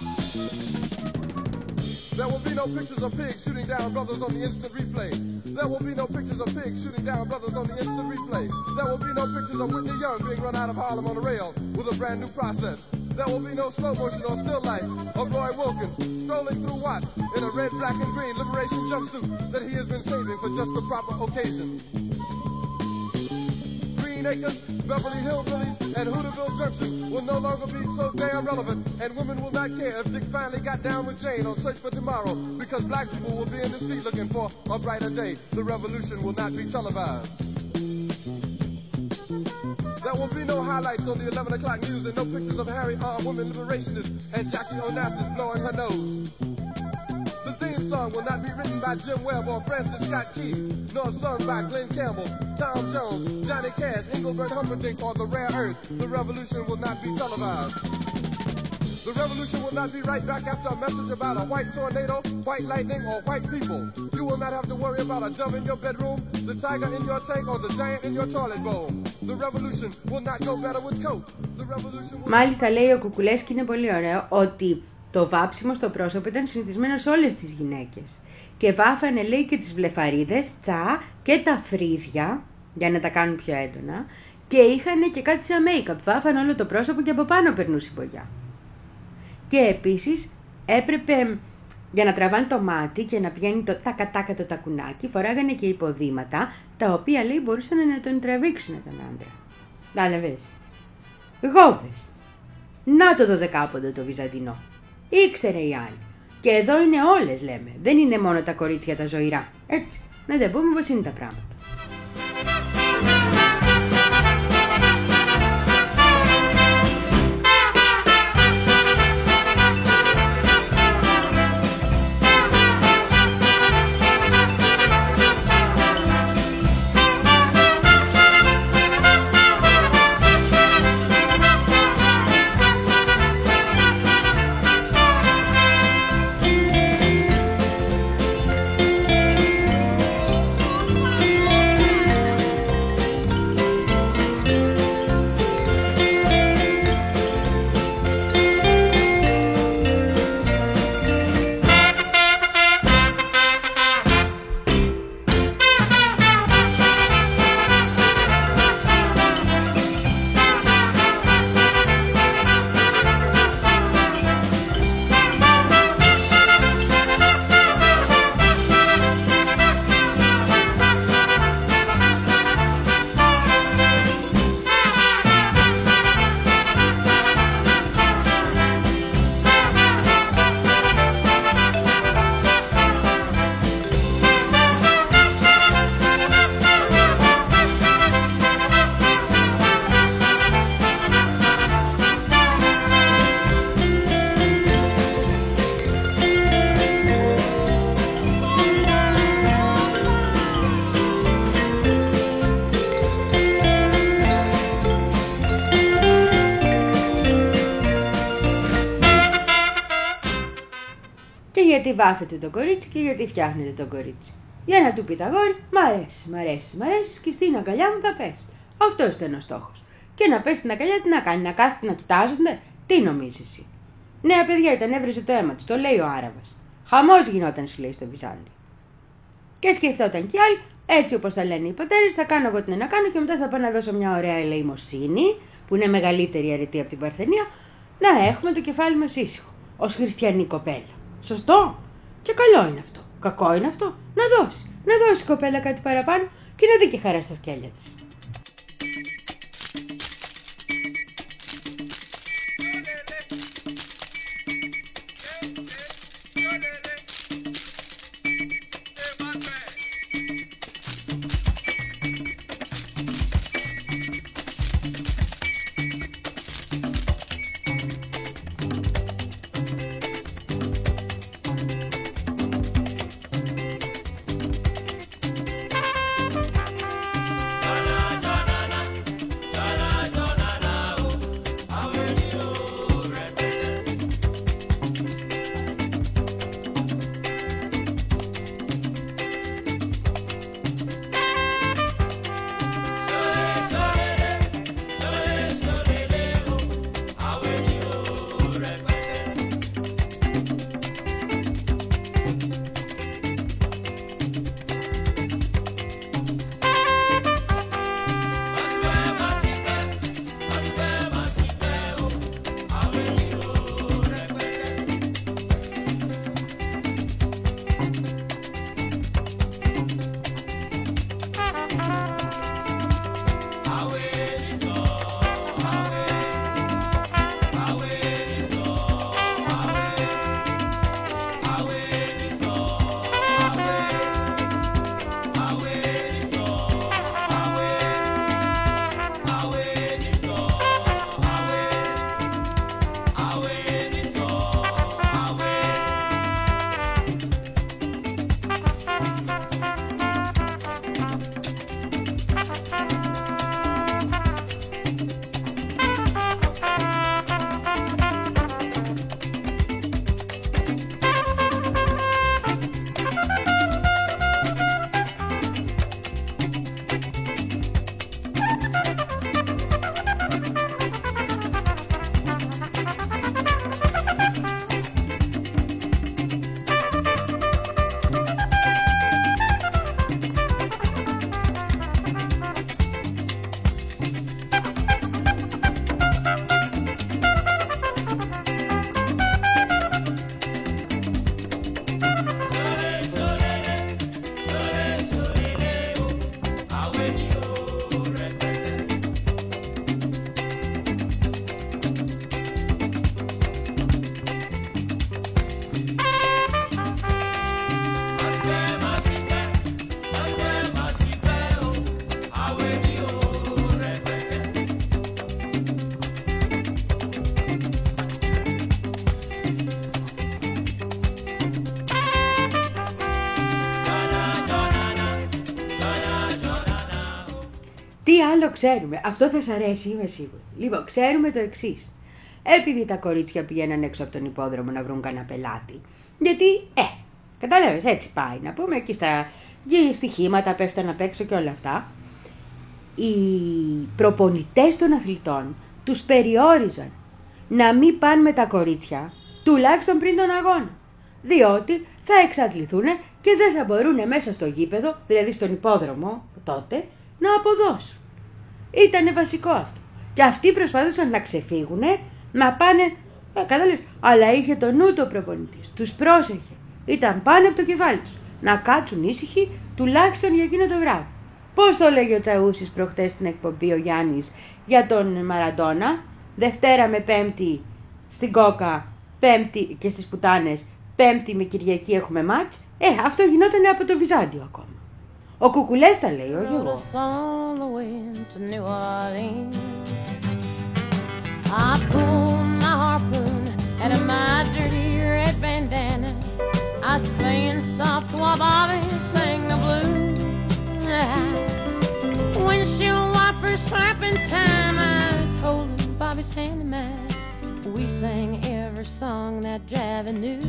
There will be no pictures of pigs shooting down brothers on the instant replay. There will be no pictures of pigs shooting down brothers on the instant replay. There will be no pictures of Whitney Young being run out of Harlem on a rail with a brand new process. There will be no slow motion or still life of Roy Wilkins strolling through Watts in a red, black, and green liberation jumpsuit that he has been saving for just the proper occasion. Green Acres, Beverly Hillbillies, and Hooterville Junction will no longer be so damn relevant, and women will not care if Dick finally got down with Jane on Search for Tomorrow, because black people will be in the street looking for a brighter day. The revolution will not be televised. There will be no highlights on the eleven o'clock news and no pictures of Harry armed women liberationists and Jackie Onassis blowing her nose. The theme song will not be written by Jim Webb or Francis Scott Key, nor sung by Glenn Campbell, Tom Jones, Johnny Cash, Engelbert Humperdinck, or The Rare Earth. The revolution will not be televised. The revolution will not be right back after a message about a white tornado, white lightning, or white people. You will not have to worry about a dove in your bedroom, the tiger in your tank, or the giant in your toilet bowl. The revolution will not go better with coke. The revolution will... Μάλιστα λέει ο Κουκουλές, και είναι πολύ ωραίο, ότι το βάψιμο στο πρόσωπο ήταν συνηθισμένο σε όλες τις γυναίκες. Και βάφανε, λέει, και τις βλεφαρίδες, τσα, και τα φρύδια, για να τα κάνουν πιο έντονα, και είχαν και κάτι σαν make-up. Βάφανε όλο το πρόσωπο και από πάνω περνούσε η μπογιά. Και επίσης έπρεπε, για να τραβάνε το μάτι και να πηγαίνει το τακατάκα το τακουνάκι, φοράγανε και υποδήματα, τα οποία, λέει, μπορούσαν να τον τραβήξουν τον άντρα. Δάλαβες. Γόβες. Να το δωδεκάποντο το βυζαντινό. Ήξερε η άλλη. Και εδώ είναι όλες, λέμε. Δεν είναι μόνο τα κορίτσια τα ζωηρά. Έτσι. Να τα πούμε πως είναι τα πράγματα. Γιατί βάφετε το κορίτσι και γιατί φτιάχνετε το κορίτσι. Για να του πει τα αγόρι, μ' αρέσει, μ' αρέσει, μ' αρέσει και στην αγκαλιά μου θα πέσει. Αυτό ήταν ο στόχος. Και να πέσει στην αγκαλιά, τι να κάνει, να κάθεται να κοιτάζονται, τι νομίζει εσύ. Νέα παιδιά ήταν, έβριζε το αίμα της, το λέει ο Άραβας. Χαμός γινόταν, σου λέει στο Βυζάντι. Και σκεφτόταν κι άλλοι, έτσι όπως τα λένε οι πατέρες, θα κάνω εγώ την να κάνω και μετά θα πάω να δώσω μια ωραία ελεημοσύνη, που είναι μεγαλύτερη αρετή από την Παρθενία, να έχουμε το κεφάλι μας ήσυχο, ως χριστιανή κοπέλα. Σωστό. Και καλό είναι αυτό. Κακό είναι αυτό. Να δώσει. Να δώσει η κοπέλα κάτι παραπάνω και να δει και χαρά στα σκέλια της. La la άλλο ξέρουμε, αυτό θα σας αρέσει, είμαι σίγουρη. Λοιπόν, ξέρουμε το εξής. Επειδή τα κορίτσια πηγαίναν έξω από τον υπόδρομο να βρουν κανένα πελάτη. Γιατί, ε, κατάλαβες, έτσι πάει να πούμε, εκεί στα στοιχήματα πέφταν απ' έξω και όλα αυτά. Οι προπονητές των αθλητών τους περιόριζαν να μην πάνε με τα κορίτσια, τουλάχιστον πριν τον αγώνα. Διότι θα εξαντληθούν και δεν θα μπορούν μέσα στο γήπεδο, δηλαδή στον υπόδρομο τότε, να αποδώσουν. Ήτανε βασικό αυτό. Και αυτοί προσπαθούσαν να ξεφύγουν, να πάνε, ε, κατάλαβες, αλλά είχε το νου το προπονητής, τους πρόσεχε. Ήταν πάνω από το κεφάλι τους, να κάτσουν ήσυχοι τουλάχιστον για εκείνο το βράδυ. Πώς το λέγει ο Τσαούσης προχτές στην εκπομπή ο Γιάννης για τον Μαραντόνα, Δευτέρα με Πέμπτη στην Κόκα, Πέμπτη και στις Πουτάνες, Πέμπτη με Κυριακή έχουμε μάτς. Ε, αυτό γινόταν από το Βυζάντιο ακόμα. Ο Κουκουλές τα λέει, όχι εγώ. I pulled my harpoon out of my dirty red bandana. I was playing soft while Bobby sang the blues. Windshield wipers slapping time, I was holding Bobby's hand in mine. We sang every song that Javi knew.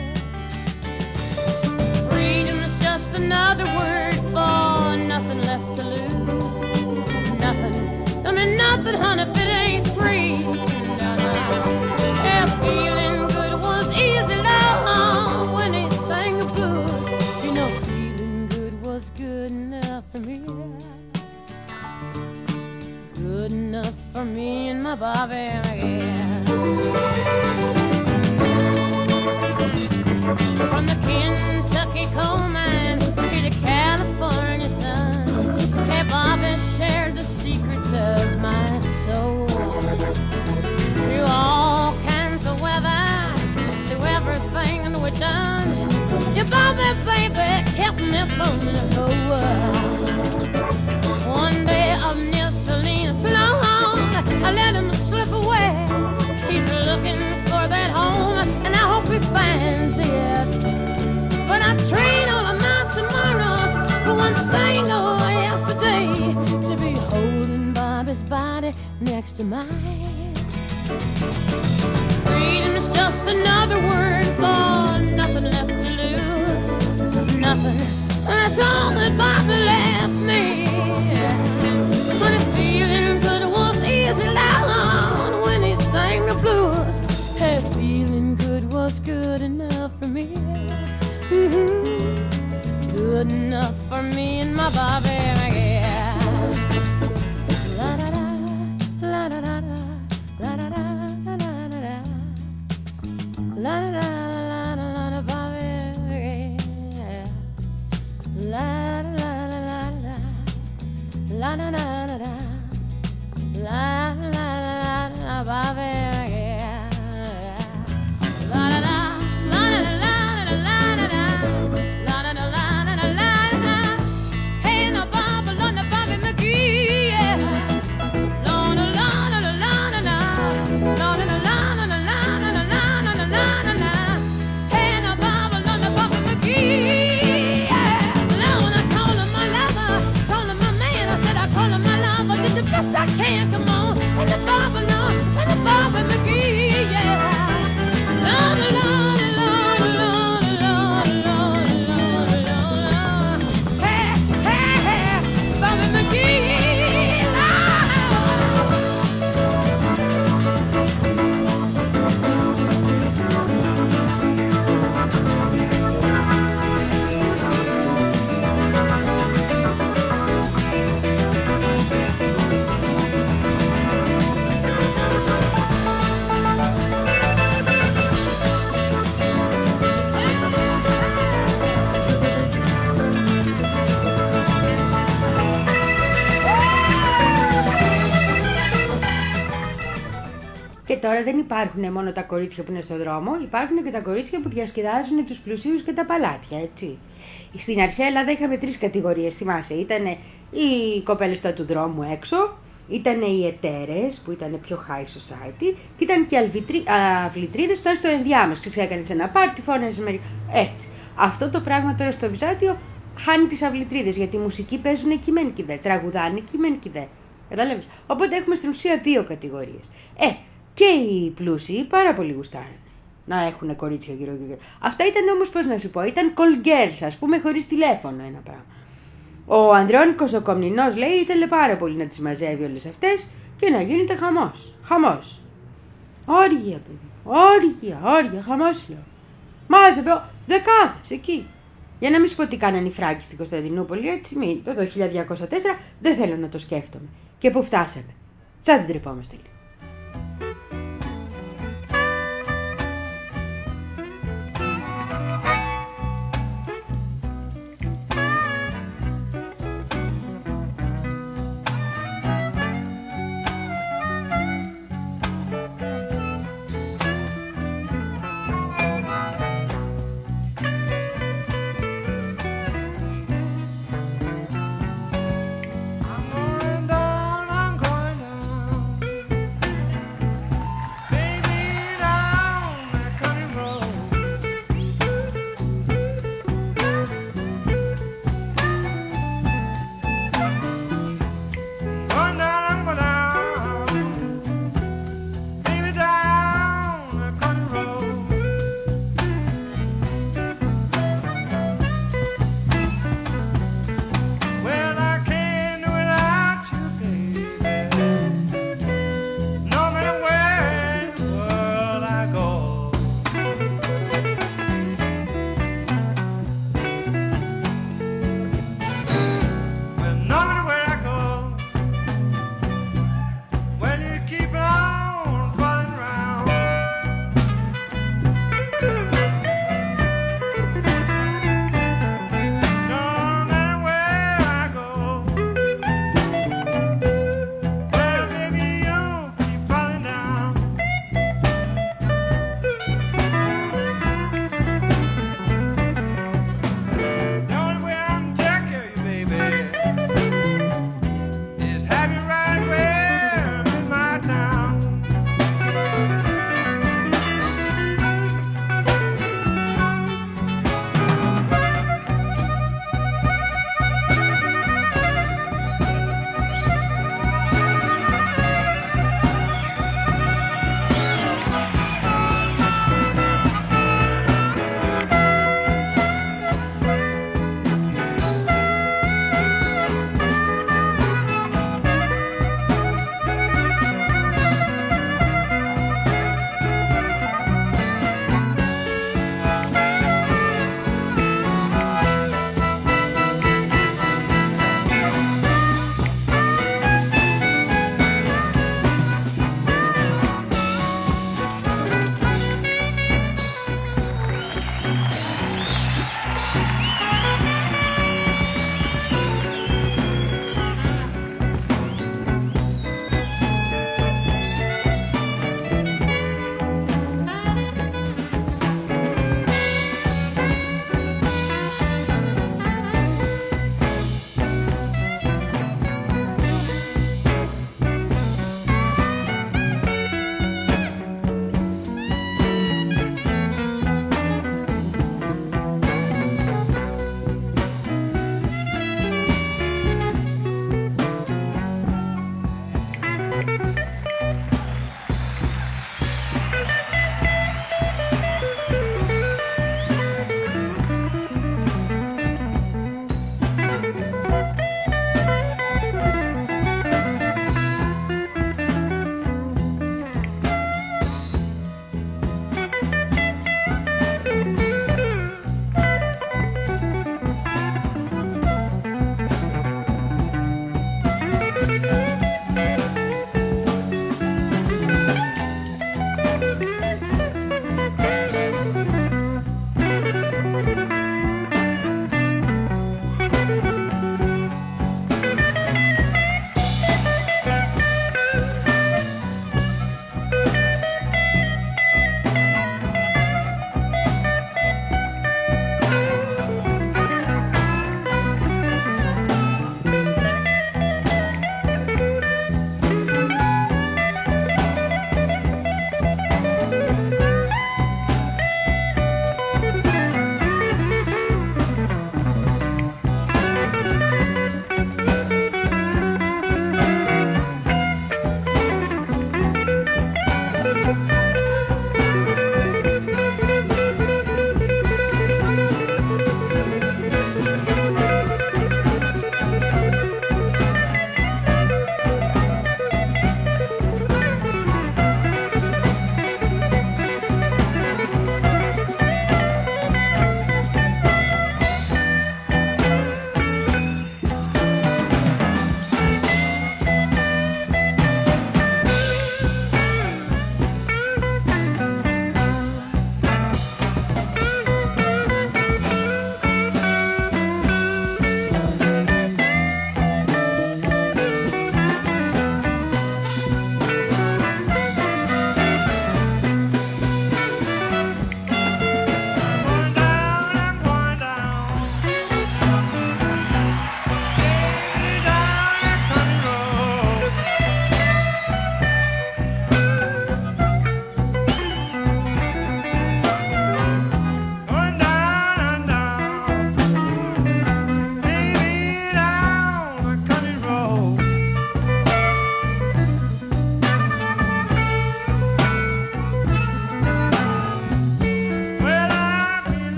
Freedom is just another word for nothing left to lose. Nothing, I mean nothing, honey, if it ain't free. Yeah, feeling good was easy, love, when he sang the blues. You know, feeling good was good enough for me. Good enough for me and my Bobby, yeah. From the Kentucky coal mine to the California sun, hey, Bobby shared the secrets of my soul. Through all kinds of weather, through everything we've done, your Bobby, baby, kept me from the whole world. One day up near Salinas, long, I let him slip away. He's looking for that home, and I hope he finds it. But I train all of my tomorrows for one single yesterday, to be holding Bobby's body next to mine. Freedom is just another word for nothing left to lose. Nothing, that's all that Bobby left me. But if feeling good was easy loud when he sang the blues, hey, feeling good was good enough for me. Mm-hmm. Good enough for me and my Bobby, yeah. La da da, la da da da, la da da da da da da, la da da la da la da Bobby, yeah. La da la la la la, la da da da da, la la la la Bobby, yeah. La da da. I can't, come on, and the Bobby, no, and the Bobby McGee, yeah. Lord, Lord, Lord, Lord, Lord, Lord, Lord, Lord. Hey, hey, hey, Bobby McGee, Και τώρα δεν υπάρχουν μόνο τα κορίτσια που είναι στο δρόμο, υπάρχουν και τα κορίτσια που διασκεδάζουν τους πλουσίους και τα παλάτια, έτσι. Στην αρχαία Ελλάδα είχαμε τρεις κατηγορίες, θυμάσαι. Ήτανε οι κοπέλες του δρόμου έξω, ήτανε οι εταίρες που ήταν πιο high society και ήταν και οι αυλητρίδες που ήταν στο ενδιάμεσο. Ξέρεις, έκανες ένα πάρτι, φώναζες μερικά. Έτσι. Αυτό το πράγμα τώρα στο Βυζάντιο χάνει τις αυλητρίδες, γιατί η μουσική παίζουν εκεί μεν και δε, τραγουδάνε εκεί μεν και δε. Καταλάβεις. Οπότε έχουμε στην ουσία δύο κατηγορίες. Ε, και οι πλούσιοι πάρα πολύ γουστάρανε να έχουν κορίτσια γύρω-γύρω. Αυτά ήταν όμως, πώς να σου πω, ήταν call girls, ας πούμε, χωρίς τηλέφωνο ένα πράγμα. Ο Ανδρώνικος ο Κομνηνός, λέει, ήθελε πάρα πολύ να τις μαζεύει όλες αυτές και να γίνεται χαμός. Χαμός. Όργια, παιδί. Όργια, όργια, χαμός, λέω. Μάζευε δεκάδες εκεί. Για να μην σου πω τι κάνανε οι Φράγκοι στην Κωνσταντινούπολη, έτσι, μη, το χίλια διακόσια τέσσερα, δεν θέλω να το σκέφτομαι. Και πού φτάσαμε. Σαν δεν τρεπόμαστε λίγο.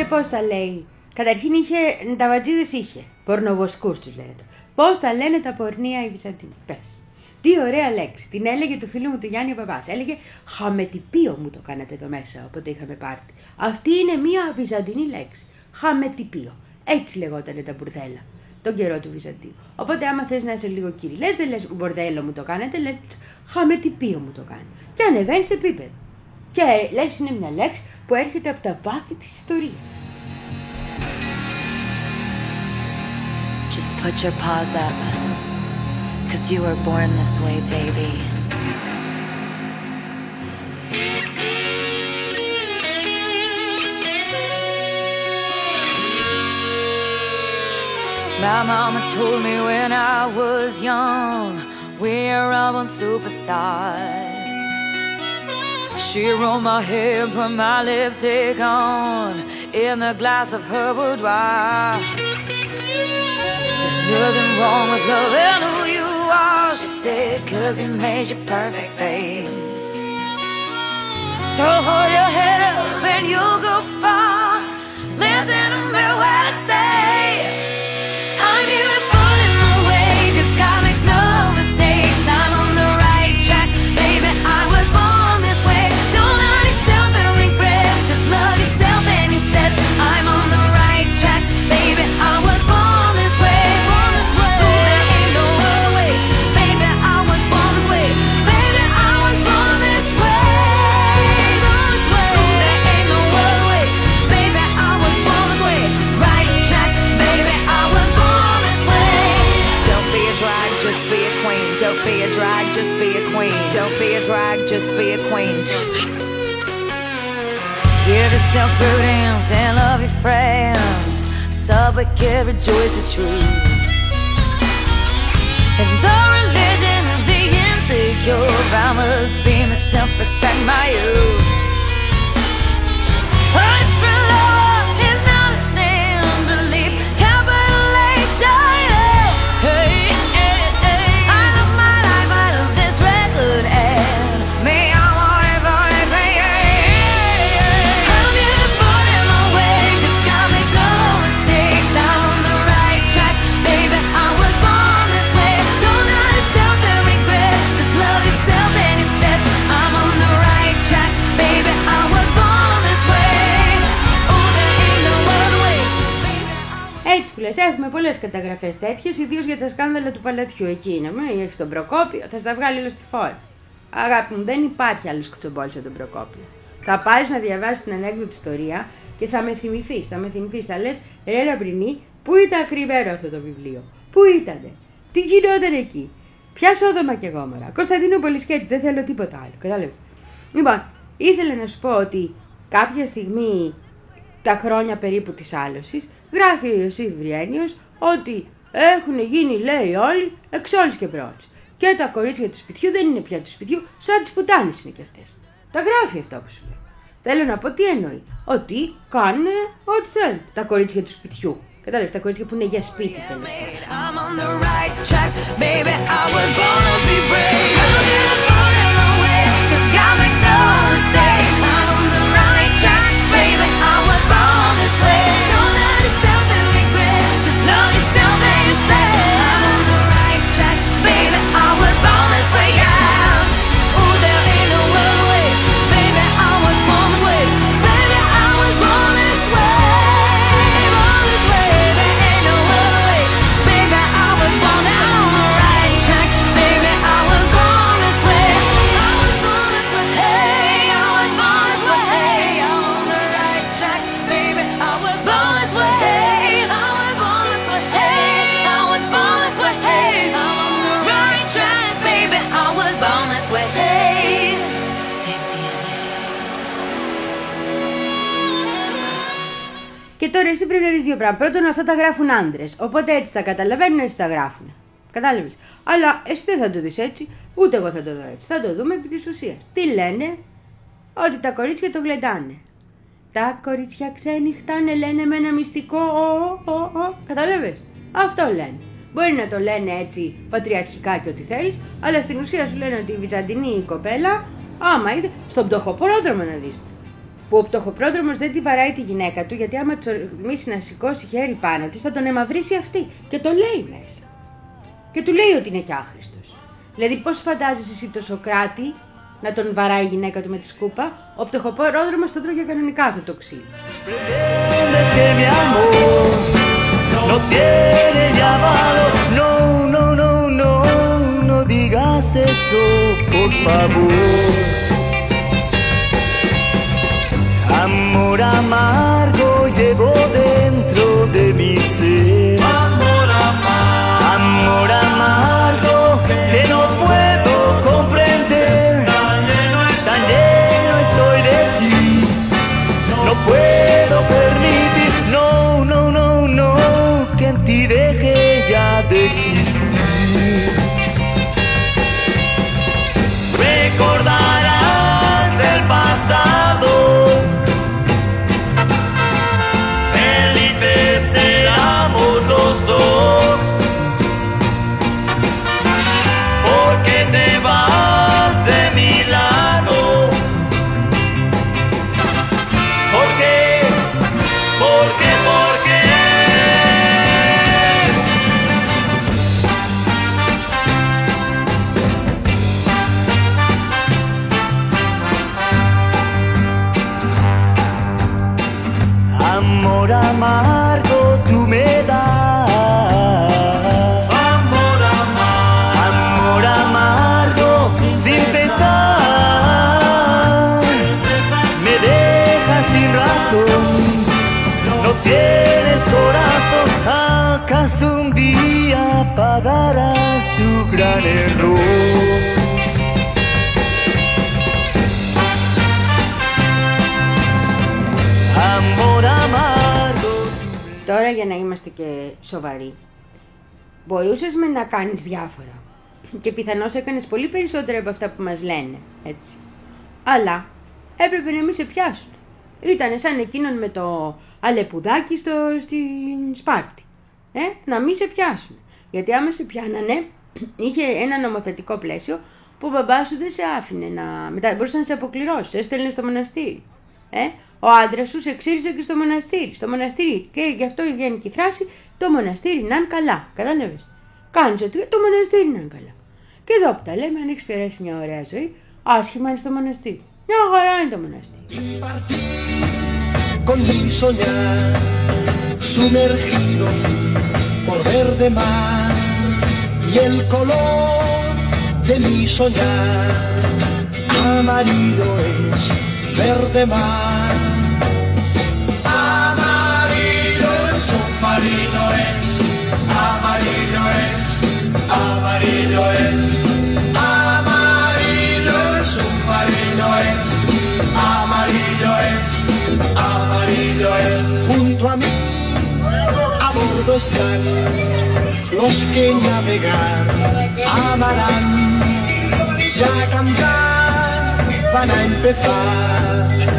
πώς τα λέει. Καταρχήν είχε, τα βατζίδες είχε. Πορνοβοσκούς τους λέγεται. Πώς τα λένε τα πορνεία οι Βυζαντινοί. Πες. Τι ωραία λέξη. Την έλεγε του φίλου μου του Γιάννη Παπάς. Έλεγε χαμετυπίο μου το κάνατε εδώ μέσα, όποτε είχαμε πάρτι. Αυτή είναι μία βυζαντινή λέξη. Χαμετυπίο. Έτσι λεγότανε τα μπουρδέλα. Τον καιρό του Βυζαντίου. Οπότε, άμα θες να είσαι λίγο κυριλές, δεν λες μπορδέλο μου το κάνετε, λες χαμετυπίο μου το κάνετε. Και ανεβαίνεις επίπεδο. Και λες είναι μια λέξη που έρχεται από τα βάθη της ιστορίας. Just put your paws up, 'cause you were born this way, baby. My mama told me when I was young, we're all born superstars. She rolled my hair, put my lipstick on, in the glass of her boudoir. There's nothing wrong with loving who you are, she said, 'cause he made you perfect, babe. So hold your head up and you'll go far. Listen to me when I say I'm beautiful in my way, 'cause God makes no mistakes. I'm on the right track, baby, I was born this way. Don't hurt yourself and regret, just love yourself. And he said I'm on the right track, baby, I was born this way. Born this way. Ooh, there ain't no other way, baby, I was born this way. Baby, I was born this way. Born this way. Ooh, there ain't no other way, baby, I was born this way. Right track, baby, I was born this way. Don't be a drag, just be a queen. Don't be a drag, just be a queen. Don't be a drag, just be a queen. Give yourself prudence and love your friends. Subway kid, rejoice the truth. And the religion of the insecure, I must be myself, respect my youth. But for love is not a sin, believe capital H I L. Hey, hey, hey. I love my life, I love this record, and me, I want it for everything. I'm beautiful in my way, 'cause God makes no mistakes. I'm on the right track, baby, I was born this way. Don't hurt yourself and regret, just love yourself. And he said I'm on the right track, baby, I was born this way. Oh, there ain't no other way, baby, I was. Έτσι που λες, έχουμε πολλές καταγραφές τέτοιες, ιδίως για τα σκάνδαλα του παλατιού. Εκεί είναι, με, έχεις τον Προκόπιο, θα στα βγάλει όλο στη φόρα. Αγάπη μου, δεν υπάρχει άλλος κουτσομπόλης σαν τον Προκόπιο. Θα πάρεις να διαβάσεις την ανέκδοτη ιστορία και θα με θυμηθείς, θα με θυμηθείς, θα λες, ρε Λαμπρινή, πού ήταν ακριβέρο αυτό το βιβλίο, πού ήτανε, τι γινόταν εκεί, ποια Σόδομα και Γόμορα, Κωνσταντίνο Πολυσκέτη, δεν θέλω τίποτα άλλο, κατάλαβες. Λοιπόν, ήθελα να σου πω ότι κάποια στιγμή, τα χρόνια περίπου της άλωσης, γράφει ο Ιωσήφ Βριένιος ότι έχουν γίνει, λέει όλοι, εξόλους και προόλους. Και τα κορίτσια του σπιτιού δεν είναι πια του σπιτιού, σαν τις πουτάνες είναι και αυτές. Τα γράφει αυτό που σου λέω. Θέλω να πω τι εννοεί. Ότι κάνουν ό,τι θέλουν. Τα κορίτσια του σπιτιού. Κατάλαβες, τα κορίτσια που είναι για σπίτι τέλος πάντων. I'm on the right track, baby, I was born to be brave. I'm beautiful in my way, 'cause God makes no mistakes. I'm on the right track, baby, I was born this way. Don't hurt yourself and regret, just love yourself. And you say I'm on the right track, baby, I was born this way, yeah. Ooh, there ain't no other way, baby, I was born this way. Baby, I was born this way. Born this way, there ain't no other way, baby, I was born. I'm on the right track, baby, I was born this way. I was born this way, hey, I was born this way, hey, I'm on the right track, baby, I was born this way. I was born this way, hey, I was born this way, hey, I'm on the right track, baby, I was born this way, hey. Same D N A. Και τώρα εσύ πρέπει να δεις δύο πράγματα. Πρώτον, αυτά τα γράφουν άντρες. Οπότε έτσι τα καταλαβαίνουν, έτσι τα γράφουν. Κατάλαβες. Αλλά εσύ δεν θα το δεις έτσι, ούτε εγώ θα το δω έτσι. Θα το δούμε επί της ουσίας. Τι λένε, ότι τα κορίτσια το γλεντάνε. Τα κορίτσια ξενυχτάνε, λένε με ένα μυστικό ο, ο, ο. Κατάλαβες. Αυτό λένε. Μπορεί να το λένε έτσι πατριαρχικά και ό,τι θέλεις, αλλά στην ουσία σου λένε ότι η Βυζαντινή κοπέλα, άμα είδε, στον πτωχοπρόδρομο να δεις. που ο πτωχοπρόδρομος δεν τη βαράει τη γυναίκα του, γιατί άμα τολμήσει να σηκώσει χέρι πάνω της θα τον αιμαυρίσει αυτή. Και το λέει μέσα. Και του λέει ότι είναι κι άχρηστος. Δηλαδή, πώς φαντάζεσαι εσύ το Σοκράτη να τον βαράει η γυναίκα του με τη σκούπα? Ο πτωχοπρόδρομος το τρώγε κανονικά αυτό το ξύλο. Amor amargo llevo dentro de mi ser. Amor amargo, amor amargo que no puedo comprender. Tan lleno estoy de ti, no puedo permitir, no, no, no, no, que en ti deje ya de existir. Recordarás el pasado. Seamos los dos, porque te vas de mi lado, porque, porque, porque. Amor amargo tú me das, amor amargo, amor amargo sin pesar, me dejas sin razón, no tienes corazón, ¿acaso un día pagarás tu gran error? Amor amargo. Τώρα, για να είμαστε και σοβαροί, μπορούσες με να κάνεις διάφορα και πιθανώς έκανες πολύ περισσότερα από αυτά που μας λένε, έτσι. Αλλά έπρεπε να μην σε πιάσουν. Ήτανε σαν εκείνον με το αλεπουδάκι στο, στην Σπάρτη. Ε, να μην σε πιάσουν. Γιατί άμα σε πιάνανε, είχε ένα νομοθετικό πλαίσιο που ο μπαμπάς σου δεν σε άφηνε να... Μετά μπορούσε να σε αποκληρώσει, σε έστελνε στο μοναστήρι. Ε, ο άντρας σου σε ξύριζε και στο μοναστήρι. Στο μοναστήρι. Και γι' αυτό βγαίνει και η φράση το μοναστήρι να είναι καλά. Κατάλαβες. Κάνεις ότι το μοναστήρι να είναι καλά. Και εδώ που τα λέμε, αν έχεις περάσει μια ωραία ζωή, άσχημα είναι στο μοναστήρι. Μια χαρά είναι το μοναστήρι. Con mi soñar, sumergido por verde mar, y el color de mi soñar, amarillo es verde mar. Amarillo el submarino es, amarillo es, amarillo es, amarillo el submarino es, amarillo es, amarillo es. Junto a mí, a bordo están los que navegar amarán, ya a cantar van a empezar.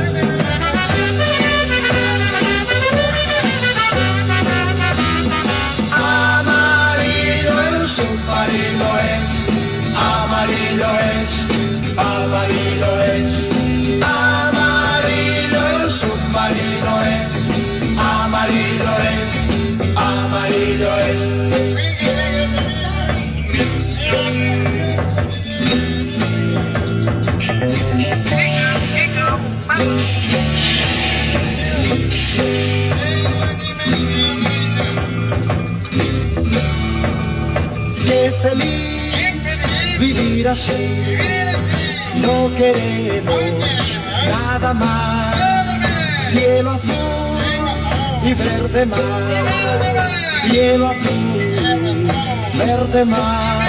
Amarillo el submarino es, amarillo es, amarillo es, amarillo el submarino es, amarillo es, amarillo es. Qué feliz vivir así, no queremos nada más. Cielo azul y verde mar, cielo azul, verde mar.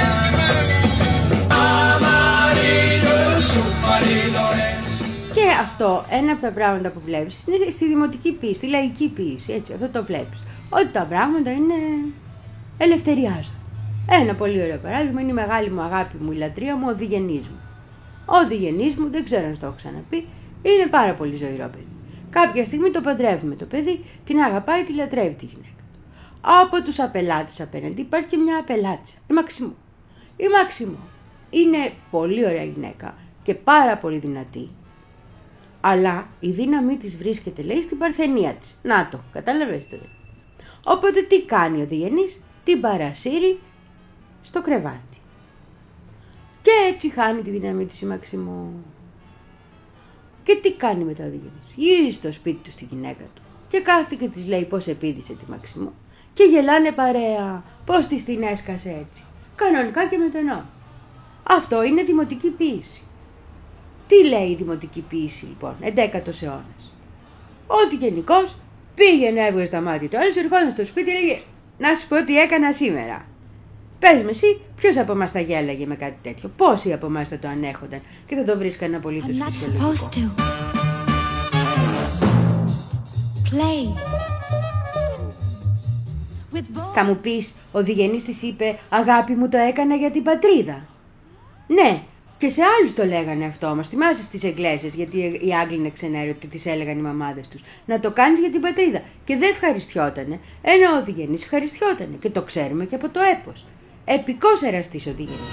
Amarillo el submarino es. Και αυτό, ένα από τα πράγματα που βλέπεις, είναι στη δημοτική ποίηση, στη λαϊκή ποίηση, έτσι, αυτό το βλέπεις. Ότι τα πράγματα είναι ελευθεριάζουν. Ένα πολύ ωραίο παράδειγμα είναι η μεγάλη μου αγάπη μου, η λατρεία μου, ο Διγενής μου. Ο Διγενής μου, δεν ξέρω αν το έχω ξαναπεί, είναι πάρα πολύ ζωηρό παιδί. Κάποια στιγμή το παντρεύουμε το παιδί, την αγαπάει, τη λατρεύει τη γυναίκα. Από τους απελάτες απέναντι υπάρχει και μια απελάτησα, η Μαξιμό. Η Μαξιμό είναι πολύ ωραία γυναίκα και πάρα πολύ δυνατή. Αλλά η δύναμή της βρίσκεται, λέει, στην παρθενία της. Να το, κατάλαβες το. Οπότε τι κάνει ο Διγενής? Την παρασύρει στο κρεβάτι. Και έτσι χάνει τη δύναμή της η Μαξιμό. Και τι κάνει μετά ο Διγενής? Γυρίζει στο σπίτι του στη γυναίκα του και κάθεται και της λέει πώς επίδησε τη Μαξιμό. Και γελάνε παρέα. Πώς της την έσκασε έτσι? Κανονικά και με τον νόμο. Αυτό είναι δημοτική ποίηση. Τι λέει η δημοτική ποίηση λοιπόν, εντέκατος αιώνας? Ότι γενικώς πήγαινε, έβγαζε τα μάτια του άλλος, ερχόταν στο σπίτι και έλεγε να σου πω τι έκανα σήμερα. Πες με εσύ, ποιος από εμάς θα γέλαγε με κάτι τέτοιο? Πόσοι από εμάς θα το ανέχονταν και θα το βρίσκαν απολύτως φυσιολογικό? Θα μου πεις, ο Διγενής της είπε αγάπη μου, το έκανα για την πατρίδα. Ναι, και σε άλλους το λέγανε αυτό όμως. Θυμάσαι στις εκκλησίες, γιατί οι Άγγλοι είναι ξενέρωτοι, τις έλεγαν οι μαμάδες τους. Να το κάνεις για την πατρίδα. Και δεν ευχαριστιότανε, ενώ ο Διγενής ευχαριστιότανε. Και το ξέρουμε και από το έπος. Επικός εραστής ο Διγενής.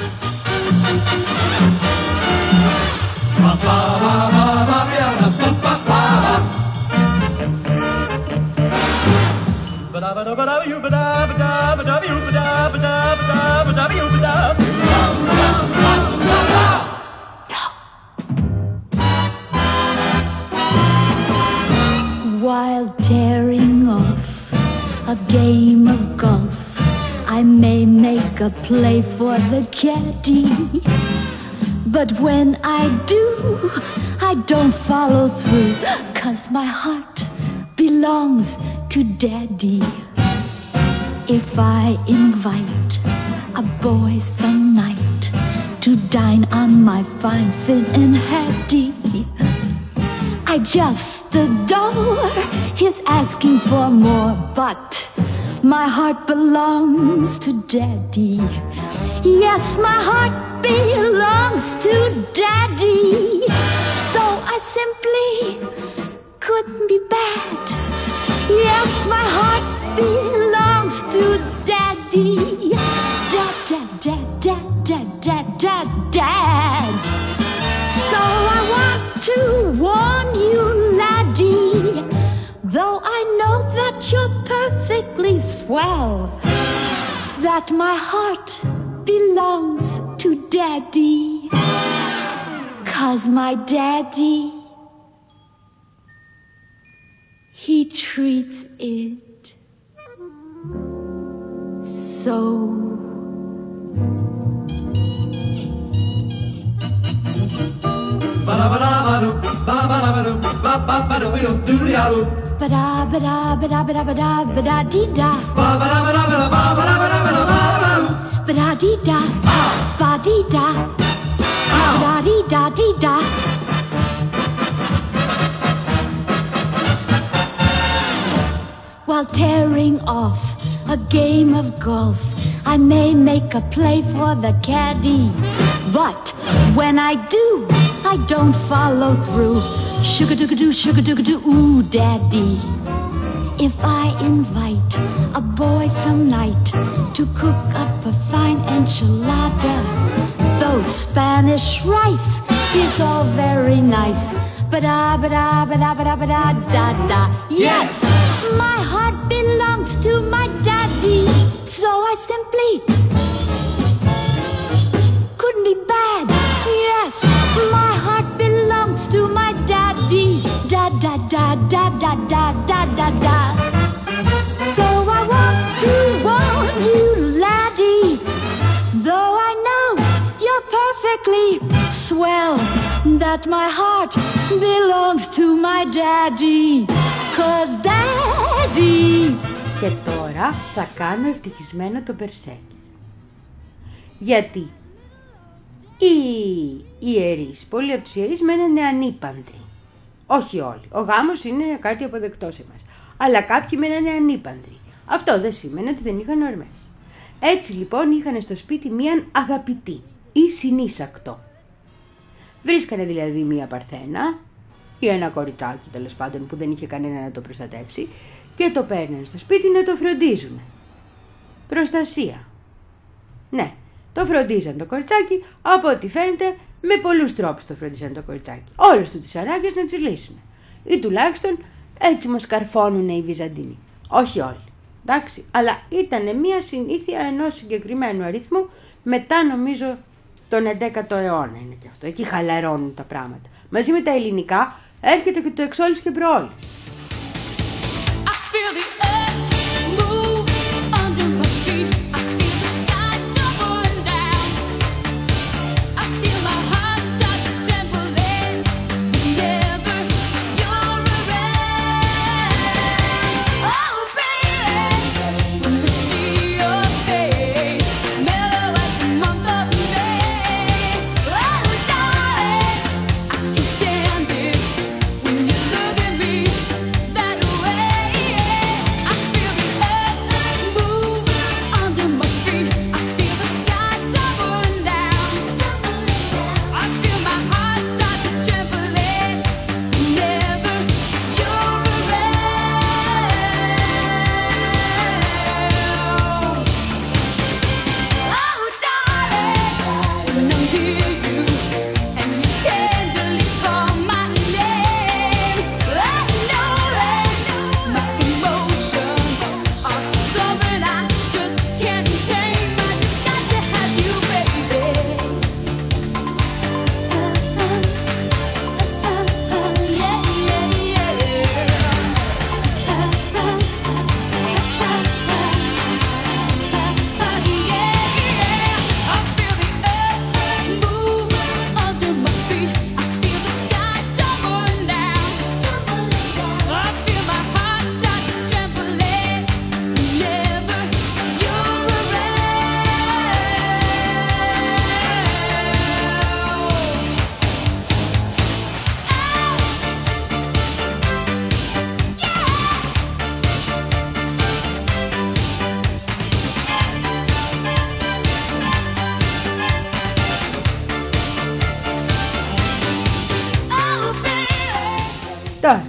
While tearing off a game of golf, I may make a play for the caddy. But when I do, I don't follow through, 'cause my heart belongs to Daddy. If I invite a boy some night to dine on my fine Finn and Hattie, I just adore his asking for more, but my heart belongs to Daddy. Yes, my heart belongs to Daddy. So I simply couldn't be bad. Yes, my heart belongs to Daddy. Dad, dad, dad, dad, dad, dad, dad, dad. So I want to warn you, laddie, though I know that you're perfectly swell, that my heart belongs to Daddy, 'cause my Daddy, he treats it so. Ba-da ba-da ba-da ba-da ba-da ba-da dee da. Ba-da dee da. Ba dee da. Ba dee da dee da. While tearing off a game of golf, I may make a play for the caddy, but when I do, I don't follow through. Sugar-doo-ga-doo, sugar-doo-ga-doo, ooh, Daddy. If I invite a boy some night to cook up a fine enchilada, though Spanish rice is all very nice, ba-da, ba-da, ba-da, ba-da, ba-da, da-da. Yes, my heart belongs to my Daddy, so I simply couldn't be bad. Yes, my heart belongs to my Daddy. Da da da da da da da da da. So I want to warn you, laddie, though I know you're perfectly swell, that my heart belongs to my Daddy, 'cause Daddy. Και τώρα θα κάνω ευτυχισμένο το Μπερσέρκερ. Γιατί οι ιερείς, πολλοί από τους ιερείς μένανε ανήπαντροι. Όχι όλοι. Ο γάμος είναι κάτι αποδεκτό σε μας. Αλλά κάποιοι μένανε ανήπαντροι. Αυτό δεν σημαίνει ότι δεν είχαν ορμές. Έτσι λοιπόν είχαν στο σπίτι μίαν αγαπητή ή συνήσακτο. Βρίσκανε δηλαδή μία παρθένα ή ένα κοριτσάκι τέλος πάντων που δεν είχε κανένα να το προστατέψει και το παίρνανε στο σπίτι να το φροντίζουν. Προστασία. Ναι, Το φροντίζαν το κοριτσάκι, από ό,τι φαίνεται με πολλούς τρόπους το φροντίζαν το κοριτσάκι. Όλες του τις ανάγκες να τις λύσουν. Ή τουλάχιστον έτσι μας καρφώνουν οι Βυζαντινοί. Όχι όλοι. Εντάξει, αλλά ήταν μια συνήθεια ενός συγκεκριμένου αριθμού, μετά νομίζω τον έντεκατο αιώνα είναι και αυτό. Εκεί χαλαρώνουν τα πράγματα. Μαζί με τα ελληνικά έρχεται και το εξόλης και προόλης. Τώρα,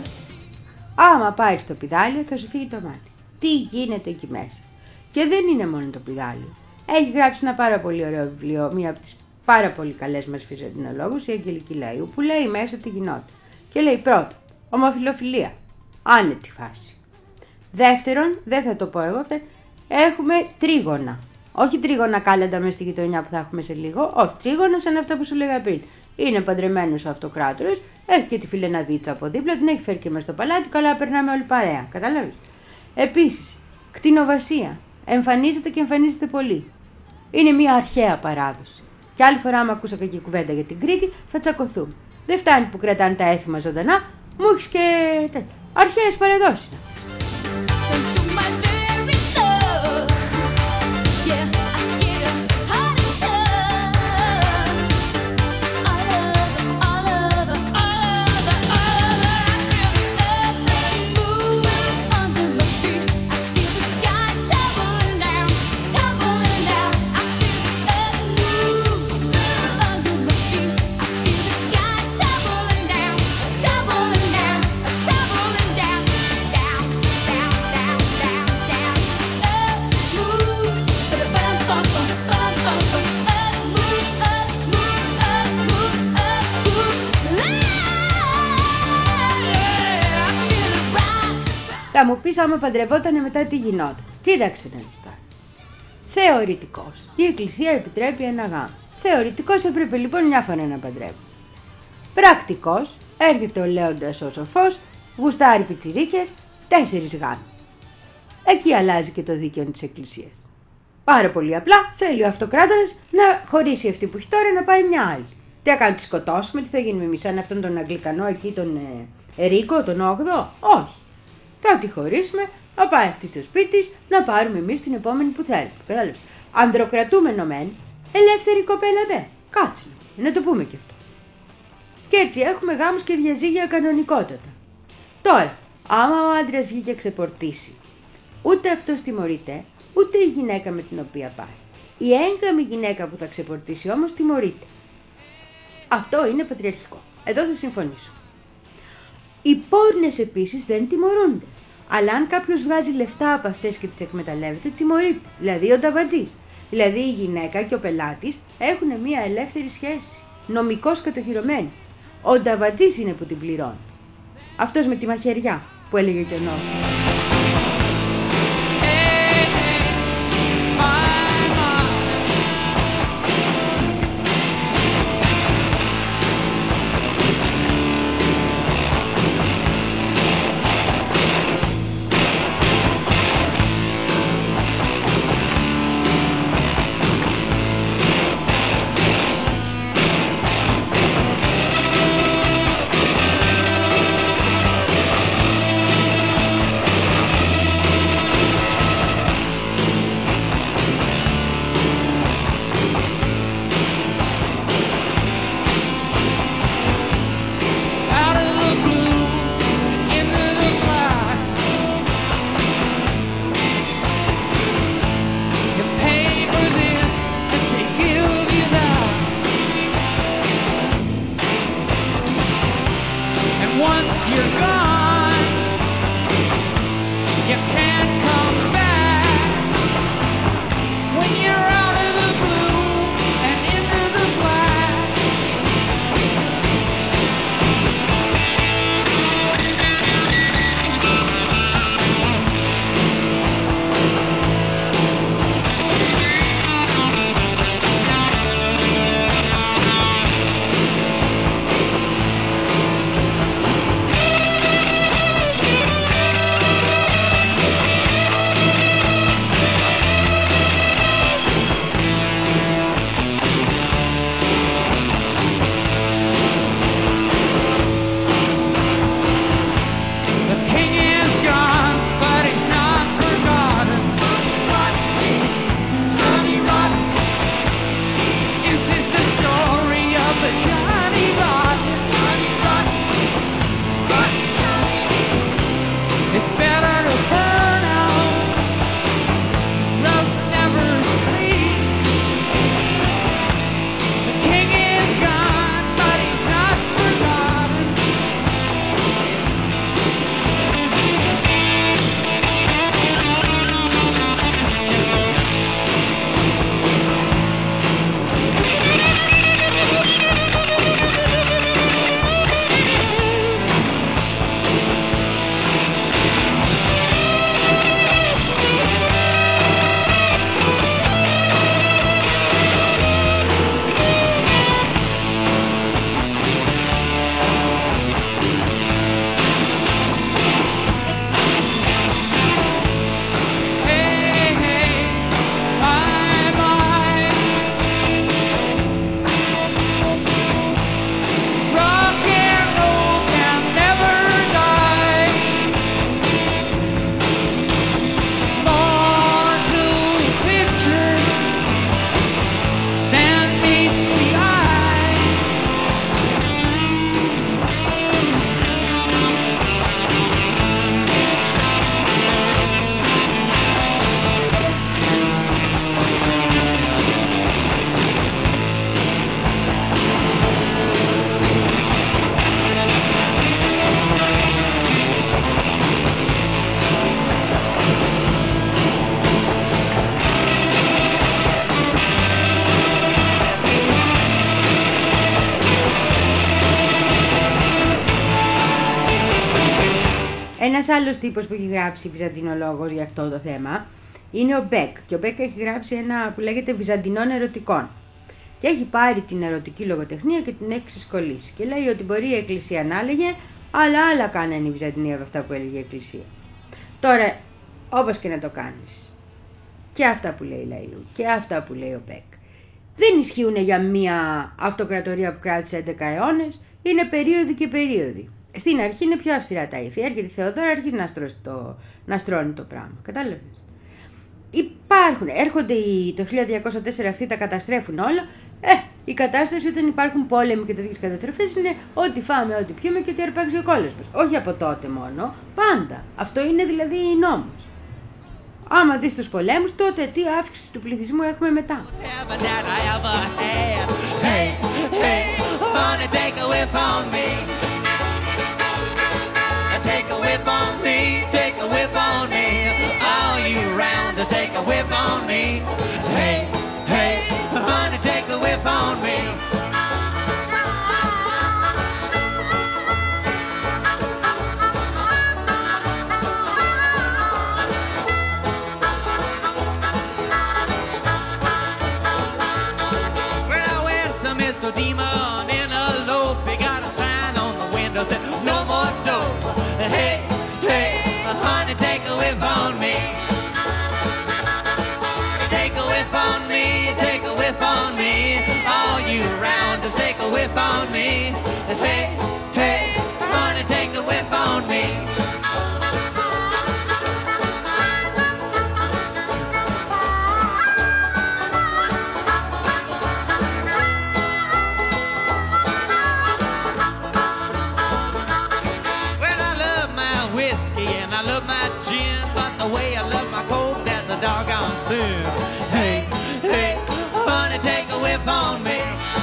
άμα πάρει στο πηδάλιο θα σου φύγει το μάτι. Τι γίνεται εκεί μέσα. Και δεν είναι μόνο το πηδάλιο. Έχει γράψει ένα πάρα πολύ ωραίο βιβλίο, μία από τις πάρα πολύ καλές μας βυζαντινολόγους, η Αγγελική Λαΐου, που λέει μέσα τι γινόταν. Και λέει πρώτον, ομοφιλοφιλία. Άνετη φάση. Δεύτερον, δεν θα το πω εγώ, έχουμε τρίγωνα. Όχι τρίγωνα κάλαντα μέσα στη γειτονιά που θα έχουμε σε λίγο, όχι τρίγωνα σαν αυτά που σου λέγα πριν. Είναι παντρεμένος ο αυτοκράτορας, έχει και τη φιλεναδίτσα από δίπλα, την έχει φέρει και μες στο παλάτι, καλά περνάμε όλοι παρέα. Κατάλαβες. Επίσης, κτηνοβασία. Εμφανίζεται και εμφανίζεται πολύ. Είναι μια αρχαία παράδοση. Και άλλη φορά, άμα ακούσα κακή κουβέντα για την Κρήτη, θα τσακωθούμε. Δεν φτάνει που κρατάνε τα έθιμα ζωντανά, μου έχεις και τέτοια. Αρχαίες παραδόσεις. Θα μου πεις άμα παντρευότανε μετά τι γινόταν. Κοίταξε να δεις τώρα. Θεωρητικός. Η Εκκλησία επιτρέπει ένα γάμο. Θεωρητικός έπρεπε λοιπόν μια φορά να παντρεύει. Πρακτικός. Έρχεται ο Λέοντας ο σοφός, γουστάρει πιτσιρίκες, τέσσερις γάμοι. Εκεί αλλάζει και το δίκαιο της Εκκλησίας. Πάρα πολύ απλά θέλει ο αυτοκράτορας να χωρίσει αυτή που έχει τώρα να πάρει μια άλλη. Τι θα κάνει, τη σκοτώσουμε, τι θα γίνει με εμείς, σαν αυτόν τον Αγγλικανό εκεί, τον ε, Ρίκο, τον όγδοο. Όχι. Θα τη χωρίσουμε, να πάει αυτή στο σπίτι της, να πάρουμε εμείς την επόμενη που θέλουμε. Κατάλαβες. Ανδροκρατούμενο μεν, ελεύθερη κοπέλα δε. Κάτσε να το πούμε και αυτό. Και έτσι έχουμε γάμους και διαζύγια κανονικότατα. Τώρα, άμα ο άντρας βγει και ξεπορτήσει, ούτε αυτός τιμωρείται, ούτε η γυναίκα με την οποία πάει. Η έγκαμη γυναίκα που θα ξεπορτήσει όμως τιμωρείται. Αυτό είναι πατριαρχικό. Εδώ θα συμφωνήσω. Οι πόρνες επίσης δεν τιμωρούνται. Αλλά αν κάποιος βγάζει λεφτά από αυτές και τις εκμεταλλεύεται, τιμωρείται. Δηλαδή ο νταβατζής. Δηλαδή η γυναίκα και ο πελάτης έχουν μια ελεύθερη σχέση, νομικώς κατοχυρωμένη. Ο νταβατζής είναι που την πληρώνει. Αυτός με τη μαχαιριά που έλεγε και ο Νότος. Ένας άλλος τύπος που έχει γράψει βυζαντινολόγος για αυτό το θέμα είναι ο Μπέκ. Και ο Μπέκ έχει γράψει ένα που λέγεται Βυζαντινών Ερωτικών. Και έχει πάρει την ερωτική λογοτεχνία και την έχει ξεσκολήσει. Και λέει ότι μπορεί η Εκκλησία να έλεγε, αλλά άλλα κάνανε η Βυζαντινοί από αυτά που έλεγε η Εκκλησία. Τώρα, όπως και να το κάνεις, και αυτά που λέει η Λαΐου και αυτά που λέει ο Μπέκ δεν ισχύουν για μία αυτοκρατορία που κράτησε έντεκα αιώνες, είναι περίοδοι και περίοδοι. Στην αρχή είναι πιο αυστηρά τα ήθη. Έρχεται η Θεοδόρα, αρχίζει να, το, να στρώνει το πράγμα. Κατάλαβες. Υπάρχουν, έρχονται οι, το χίλια διακόσια τέσσερα αυτοί τα καταστρέφουν όλα. Ε, η κατάσταση όταν υπάρχουν πόλεμοι και τέτοιες καταστροφές είναι ότι φάμε, ότι πιούμε και ότι αρπάξει ο κόλλος μας. Όχι από τότε μόνο, πάντα. Αυτό είναι δηλαδή νόμος. Άμα δεις τους πολέμους, τότε τι αύξηση του πληθυσμού έχουμε μετά. Take a whiff on me, take a whiff on me, all you round to take a whiff on me. Hey. a demon in a lope. He got a sign on the window said, no more dope. Hey, hey, honey, take a whiff on me. Take a whiff on me, take a whiff on me. All you rounders, take a whiff on me. Hey, hey, honey, take a whiff on me. I love my gin, but the way I love my coke, that's a doggone sin. Hey, hey, honey, take a whiff on me.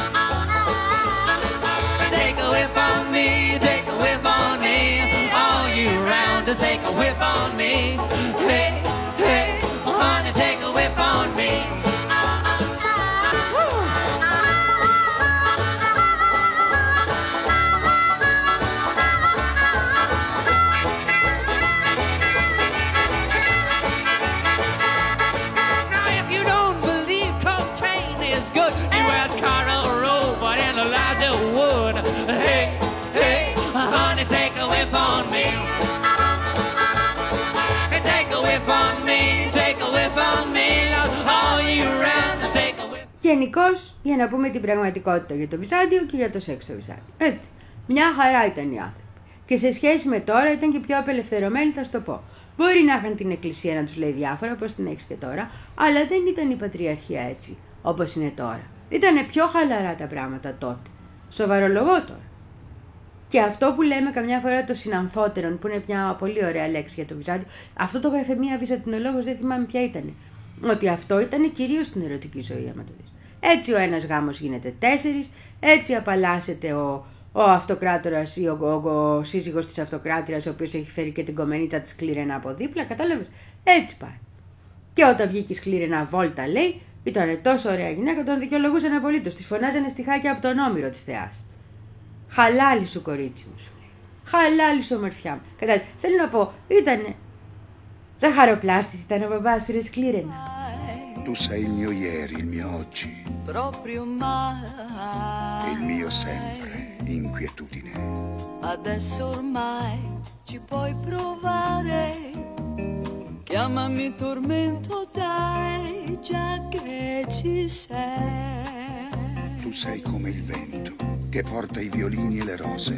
Take a whiff on me, take a whiff on me. All you rounders, take a whiff on me. Hey, hey, honey, take a whiff on me. Hey, hey, honey, take a whiff on me. Take a whiff on me, take a whiff on me. All you round, take a whiff. Γενικώς, για να πούμε την πραγματικότητα για το Βυζάντιο και για το σεξ στο Βυζάντιο. Έτσι, μια χαρά ήταν οι άνθρωποι. Και σε σχέση με τώρα ήταν και πιο απελευθερωμένοι, θα σου το πω. Μπορεί να είχαν την εκκλησία να τους λέει διάφορα, όπως την έχεις και τώρα, αλλά δεν ήταν η πατριαρχία έτσι, όπως είναι τώρα. Ήτανε πιο χαλαρά τα πράγματα τότε. Σοβαρολογώ τώρα. Και αυτό που λέμε καμιά φορά το συναμφότερον, που είναι μια πολύ ωραία λέξη για το Βυζάντιο, αυτό το γράφε μια βυζαντινολόγος, δεν θυμάμαι ποια ήταν. Ότι αυτό ήταν κυρίως στην ερωτική ζωή, άμα το δεις. Έτσι ο ένας γάμος γίνεται τέσσερις, έτσι απαλλάσσεται ο, ο αυτοκράτορας ή ο, ο, ο σύζυγος της αυτοκράτηρας, ο οποίος έχει φέρει και την κομμενίτσα της Σκλήραινα από δίπλα, κατάλαβες. Έτσι πάει. Και όταν βγήκε η Σκλήραινα βόλτα, λέει, ήταν τόσο ωραία γυναίκα, τον δικαιολογούσαν απολύτως. Της φωνάζανε στιχάκια από τον όμηρο της θεάς. Χαλάλι σου, κορίτσι μου, σου λέει. Χαλάλι σου, ομορφιά μου. Κατάλαβε. Θέλω να πω, ήτανε. Ζαχαροπλάστης ήταν ο μπαμπάς σου, ρε Σκλήραινα. Tu sei il mio ieri, il mio oggi. Proprio mai. Il mio sempre, inquietudine. Adesso ormai ci puoi provare. Chiamami tormento, dai, già che ci sei. Tu sei come il vento che porta i violini e le rose.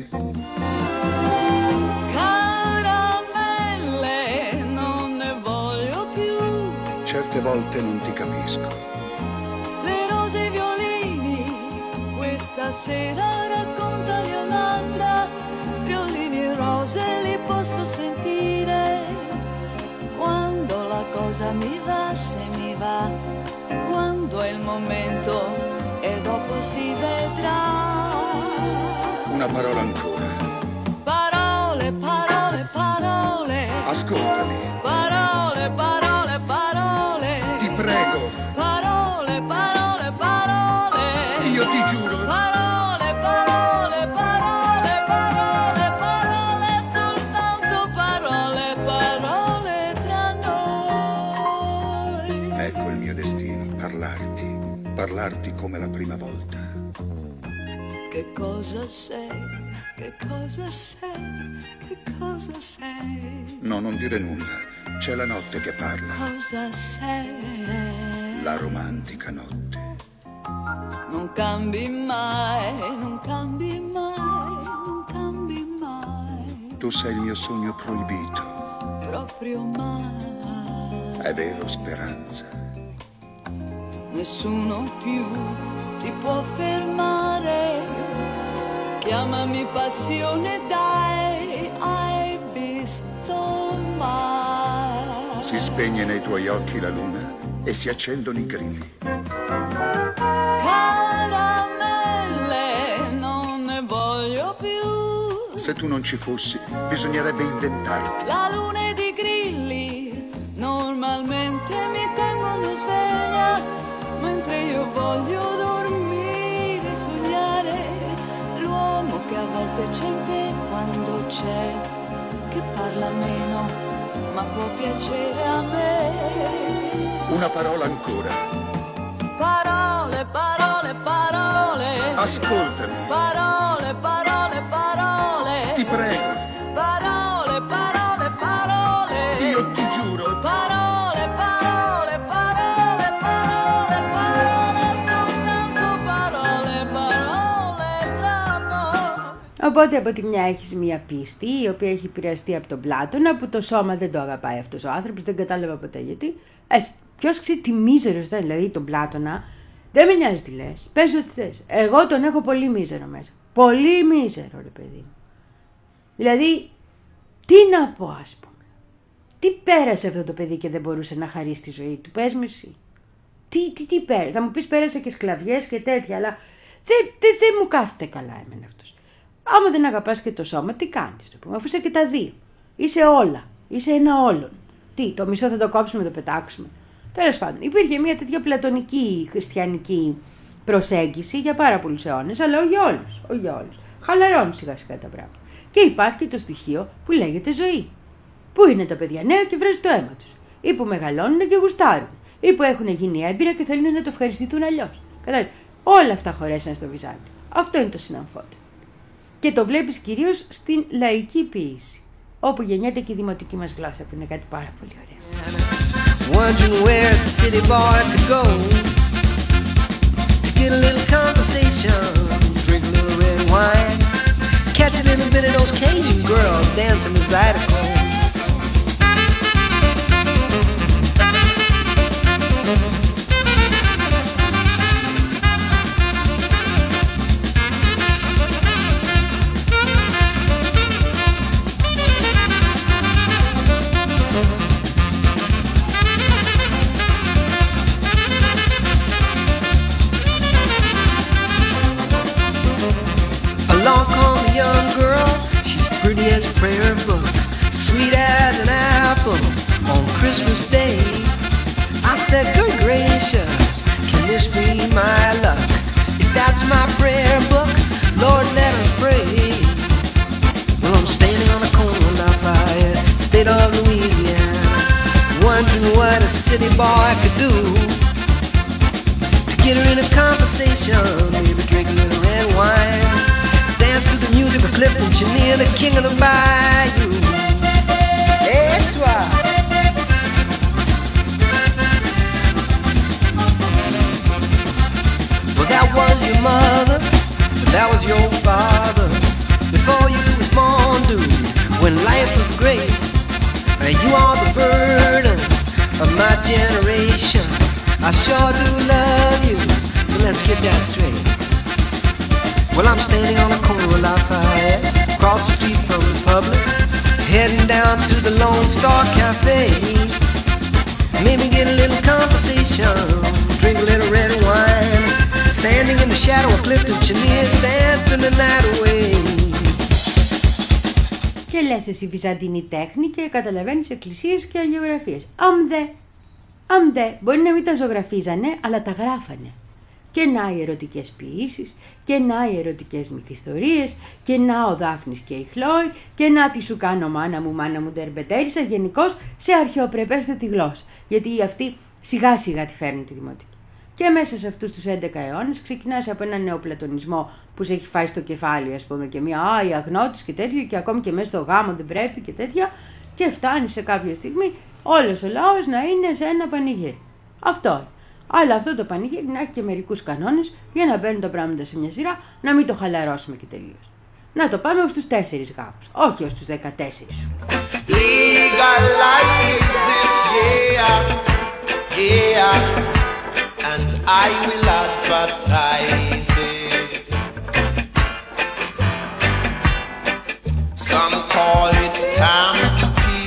Caramelle, non ne voglio più. Certe volte non ti capisco. Le rose e i violini, questa sera raccontali un'altra. Violini e rose li posso sentire. Quando la cosa mi va, se mi va, quando è il momento e dopo si vedrà. Una parola ancora. Parole, parole, parole. Ascoltami. Parole, parole, parole. Ti prego. Parole, parole, parole. Io ti giuro. Parole, parole, parole, parole, parole, soltanto parole, parole tra noi. Ecco il mio destino, parlarti, parlarti come la prima volta. Che cosa sei? Che cosa sei? Che cosa sei? No, non dire nulla. C'è la notte che parla. Cosa sei? La romantica notte. Non cambi mai, non cambi mai, non cambi mai. Tu sei il mio sogno proibito. Proprio mai. È vero, speranza. Nessuno più ti può fermare. Chiamami passione, dai, hai visto mai? Si spegne nei tuoi occhi la luna e si accendono i grilli. Caramelle, non ne voglio più. Se tu non ci fossi, bisognerebbe inventarti. La luna ed i grilli normalmente mi tengono sveglia, mentre io voglio dormire, sognare l'uomo che a volte c'è in te quando c'è, che parla meno ma può piacere a me. Una parola ancora. Parole, parole, parole. Ascoltami. Parole, parole, parole. Ti prego. Parole, parole, parole. Io ti giuro. Parole, parole, parole, parole, parole, soltanto parole, parole tratto. Οπότε από τη μια έχεις μια πίστη η οποία έχει επηρεαστεί από τον Πλάτωνα που το σώμα δεν το αγαπάει αυτός ο άνθρωπος, δεν κατάλαβα ποτέ γιατί. Έτσι, ποιος ξέρει τι μίζερος ήταν δηλαδή τον Πλάτωνα, δεν με νοιάζει τι λες, πες ό,τι θες. Εγώ τον έχω πολύ μίζερο μέσα, πολύ μίζερο ρε παιδί μου. Δηλαδή, τι να πω ας πούμε, τι πέρασε αυτό το παιδί και δεν μπορούσε να χαρίσει τη ζωή του, πες μου εσύ. Τι, τι, τι πέρασε, θα μου πεις πέρασε και σκλαβιές και τέτοια, αλλά δεν δε, δε μου κάθεται καλά εμένα αυτός. Άμα δεν αγαπάς και το σώμα, τι κάνεις, ρε, αφού είσαι και τα δύο. Είσαι όλα, είσαι ένα όλον. Τι, το μισό θα το κόψουμε, το πετάξουμε. Τέλος πάντων, υπήρχε μια τέτοια πλατωνική χριστιανική προσέγγιση για πάρα πολλούς αιώνες, αλλά όχι για όλους. Όχι για όλους. Χαλαρώνουν σιγά σιγά τα πράγματα. Και υπάρχει και το στοιχείο που λέγεται ζωή. Πού είναι τα παιδιά νέα και βράζει το αίμα τους. Ή που μεγαλώνουν και γουστάρουν. Ή που έχουν γίνει έμπειρα και θέλουν να το ευχαριστηθούν αλλιώς. Κατάλαβες. Όλα αυτά χωρέσαν στο βυζάντι. Αυτό είναι το συναμφότερο. Και το βλέπεις κυρίως στην λαϊκή ποίηση, όπου γεννιέται και η δημοτική μας γλώσσα, που είναι κάτι πάρα πολύ ωραίο. Wondering where a city boy could go to get a little conversation, drink a little red wine, catch a little bit of those Cajun girls dancing the Zydeco. Along come a young girl, she's pretty as a prayer book, sweet as an apple on Christmas Day. I said, good gracious, can this be my luck? If that's my prayer book, Lord, let us pray. Well, I'm standing on the corner of Lafayette, state of Louisiana, wondering what a city boy could do to get her in a conversation, maybe drink a little red wine, dance to the music of Clifton Chenier, the king of the bayou. Et toi. Well, that was your mother, that was your father, before you was born, dude, when life was great. And you are the burden of my generation. I sure do love you, but let's get that straight. Well, I'm standing on the corner of Lafayette, across the street from the Republic, heading down to the Lone Star Cafe. Maybe get a little conversation, drink a little red wine, standing in the shadow of Clifton Chenier, dancing the night away. Και λες εσύ βυζαντινή τέχνη και καταλαβαίνεις εκκλησίες και αγιογραφίες. Αμδε, αμδε, μπορεί να μην τα ζωγραφίζανε, αλλά τα γράφανε. Και να οι ερωτικές ποιήσεις, και να οι ερωτικές μυθιστορίες, και να ο Δάφνης και η Χλόη, και να τι σου κάνω μάνα μου, μάνα μου ντερμπετέρισα, γενικώς σε αρχαιοπρεπέστατη γλώσσα. Γιατί αυτοί σιγά σιγά τη φέρνουν τη δημοτική. Και μέσα σε αυτούς τους έντεκα αιώνες ξεκινάς από έναν νεοπλατωνισμό που σε έχει φάει στο κεφάλι, ας πούμε, και μια «Α, η αγνώτης» και τέτοιο, και ακόμη και μέσα στο γάμο δεν πρέπει και τέτοια, και φτάνει σε κάποια στιγμή όλος ο λαός να είναι σε ένα πανηγύρι. Αυτό. Αλλά αυτό το πανηγύρι να έχει και μερικούς κανόνες για να μπαίνουν τα πράγματα σε μια σειρά, να μην το χαλαρώσουμε και τελείως. Να το πάμε ως τους τέσσερις γάμους, όχι ως τους δεκατέσσερις σου. Legalize it, yeah, yeah. And I will advertise it. Some call it Tampi,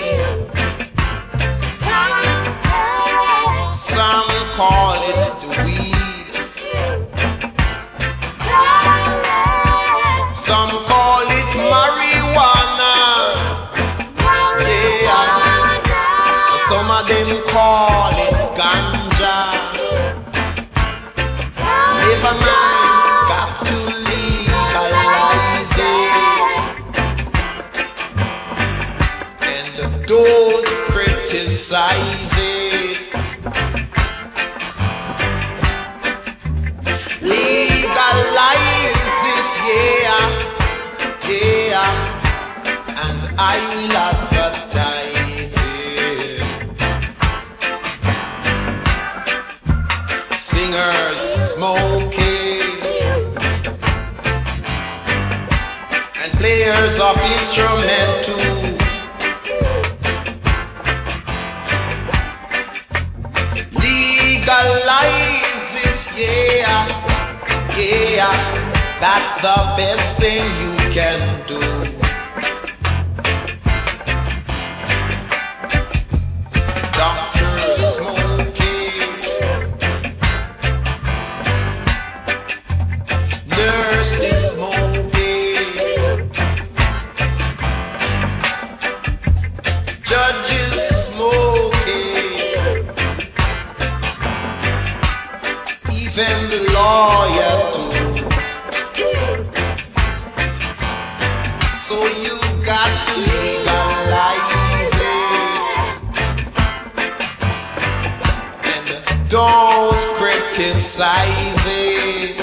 some call it the weed, some call it marijuana, yeah. Some of them call it ganja. Never mind, got to legalize it. I will advertise it. Singers smoking and players of instrument too. Legalize it, yeah, yeah. That's the best thing you can do. Doctors smoking, nurses smoking, judges smoking, even the lawyer too. So you got to legalize it and don't criticize it.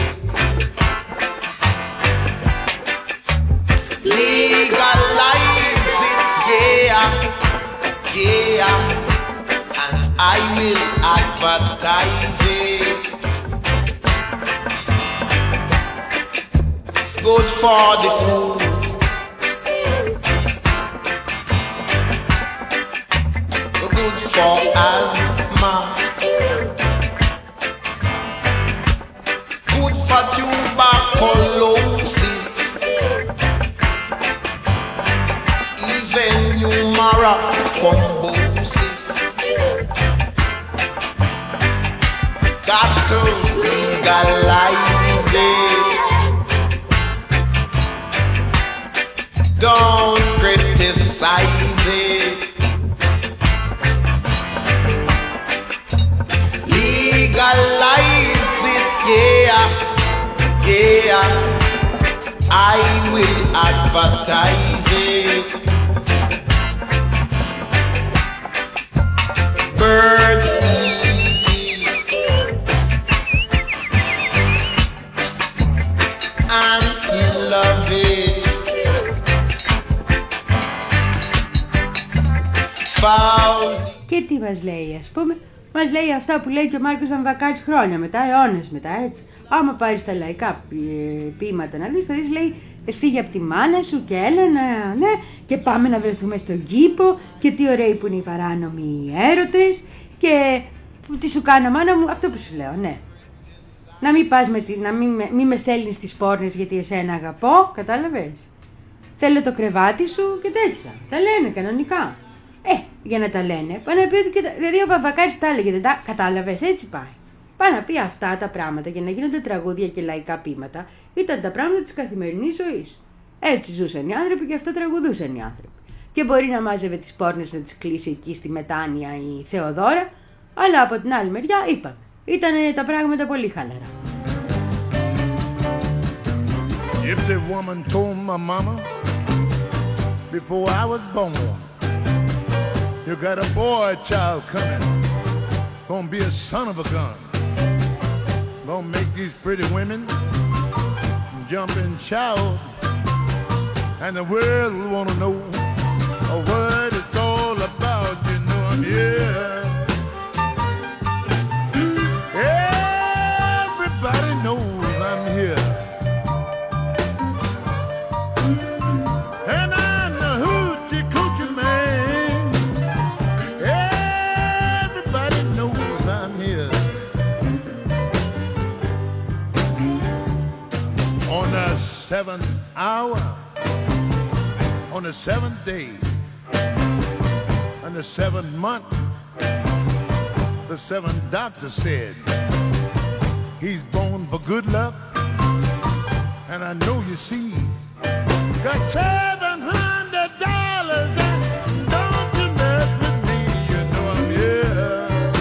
Legalize it, yeah, yeah, and I will advertise it. It's good for the food. For asthma, good for tuberculosis, even humora thrombosis. Got to legalize it. Don't criticize it. Legalize it, yeah, yeah. I will advertise it. Birds eat it, ants love it, fowls. Και τι μας λέει, ας πούμε? Μας λέει αυτά που λέει και ο Μάρκος Βαμβακάρης χρόνια μετά, αιώνες μετά, έτσι. Άμα πάρεις τα λαϊκά ποίηματα να δεις, θα δεις, λέει, φύγε από τη μάνα σου και έλα να, ναι, και πάμε να βρεθούμε στον κήπο και τι ωραίοι που είναι οι παράνομοι έρωτες και τι σου κάνω μάνα μου, αυτό που σου λέω, ναι. Να μην πας με τη, να μην, μην με στέλνεις τις πόρνες γιατί εσένα αγαπώ, κατάλαβες. Θέλω το κρεβάτι σου και τέτοια, τα λένε κανονικά. Ε, για να τα λένε, πάει να πει ότι και τα... δηλαδή ο Βαμβακάρης τα έλεγε, δεν τα κατάλαβες, έτσι πάει. Πάει να πει αυτά τα πράγματα για να γίνονται τραγούδια και λαϊκά ποίηματα, ήταν τα πράγματα της καθημερινής ζωής. Έτσι ζούσαν οι άνθρωποι και αυτά τραγουδούσαν οι άνθρωποι. Και μπορεί να μάζευε τις πόρνες να τις κλείσει εκεί στη Μετάνια η Θεοδώρα, αλλά από την άλλη μεριά είπαμε, ήταν τα πράγματα πολύ χαλαρά. If the woman told my mama before I was born, you got a boy child coming, gonna be a son of a gun, gonna make these pretty women jump and shout, and the world will wanna know what it's all about, you know I'm here. Everybody knows I'm here. Seventh hour, on the seventh day, and the seventh month, the seventh doctor said, he's born for good luck, and I know you see, got seven hundred dollars, and don't you mess with me, you know I'm here.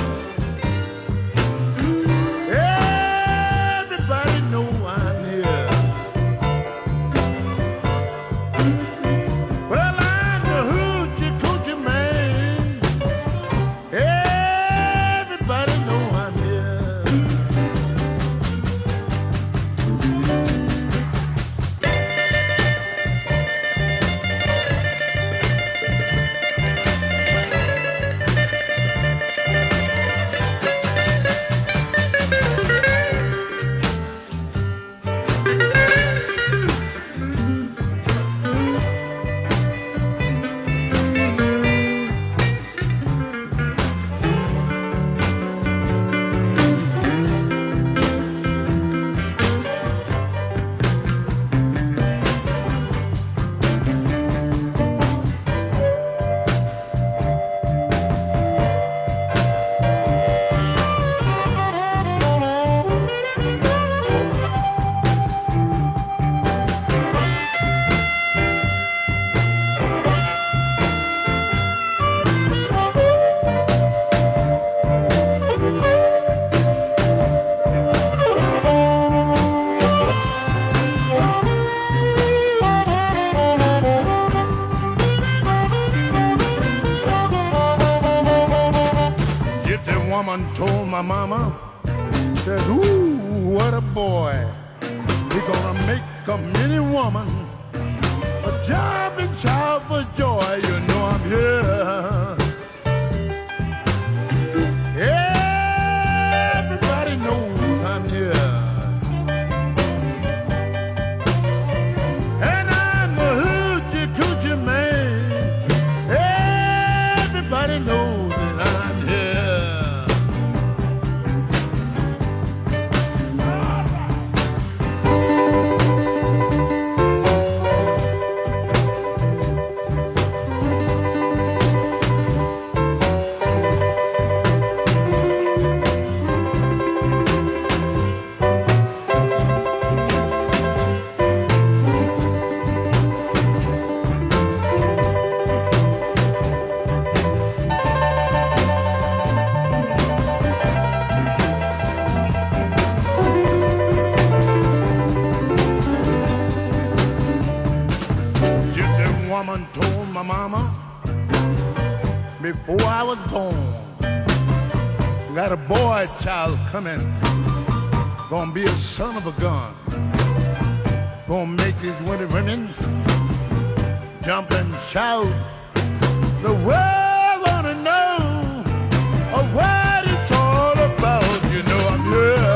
Everybody know I'm here. my mama, said, ooh, what a boy. He gonna make a mini woman a job and child for joy. You know I'm here. Everybody knows I'm here. And I'm the hoochie coochie man. Everybody knows that I'm here. Woman told my mama before I was born, got a boy child coming, gonna be a son of a gun, gonna make these winter women jump and shout. The world wanna know of what it's all about. You know I'm here.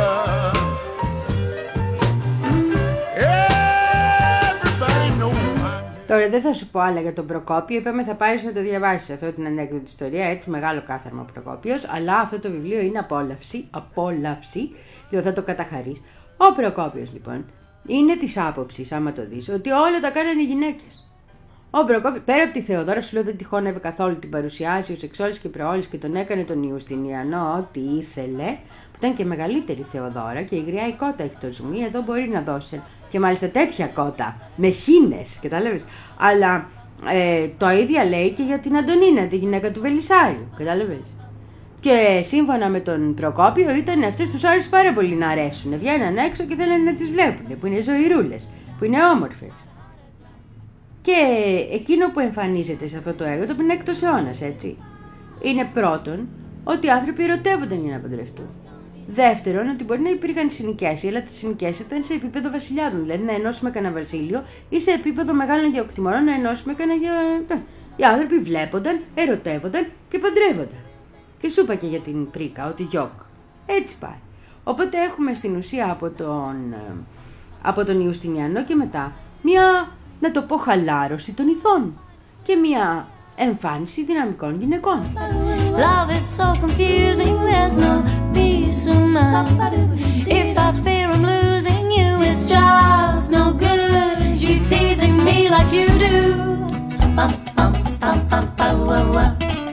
Τώρα δεν θα σου πω άλλα για τον Προκόπιο, είπαμε θα πάρεις να το διαβάσεις αυτό την ανέκδοτη ιστορία, έτσι μεγάλο κάθαρμα ο Προκόπιος, αλλά αυτό το βιβλίο είναι απόλαυση, απόλαυση, λοιπόν θα το καταχαρείς. Ο Προκόπιος λοιπόν είναι της άποψης, άμα το δεις, ότι όλα τα κάνανε οι γυναίκες. Ο Προκόπιος, πέρα από τη Θεοδόρα, σου λέω δεν τυχώνευε καθόλου, την παρουσιάζει ο Σεξόλης και Προόλης και τον έκανε τον Ιουστινιανό ό,τι ήθελε, που ήταν και μεγαλύτερη Θεοδόρα και η γριά η κότα έχει το ζουμί, εδώ μπορεί να δώσει. Και μάλιστα τέτοια κότα, με χίνες, κατάλαβες. Αλλά ε, το ίδιο λέει και για την Αντωνίνα, τη γυναίκα του Βελισσάριου, κατάλαβες. Και σύμφωνα με τον Προκόπιο ήταν αυτές τους άρεσε πάρα πολύ να αρέσουν. Βγαίναν έξω και θέλανε να τις βλέπουν, που είναι ζωηρούλες, που είναι όμορφες. Και εκείνο που εμφανίζεται σε αυτό το έργο, το που είναι έκτος αιώνας, έτσι, είναι πρώτον ότι οι άνθρωποι ερωτεύονταν για να παντρευτούν. Δεύτερον, ότι μπορεί να υπήρχαν συνοικίες, αλλά τα συνοικίες ήταν σε επίπεδο βασιλιάδων. Δηλαδή να ενώσουμε κανένα βασίλειο ή σε επίπεδο μεγάλων γεωκτημόνων να ενώσουμε κανένα γεω... Οι άνθρωποι βλέπονταν, ερωτεύονταν και παντρεύονταν. Και σου είπα και για την πρίκα, ότι γιοκ. Έτσι πάει. Οπότε έχουμε στην ουσία από τον, από τον Ιουστινιανό και μετά μια, να το πω, χαλάρωση των ηθών και μια εμφάνιση δυναμικών γυναικών. Love is so confusing, there's no peace of mind. If I fear I'm losing you, it's just no good. You teasing me like you do. Bum, bum, bum, bum, bum, wah, wah.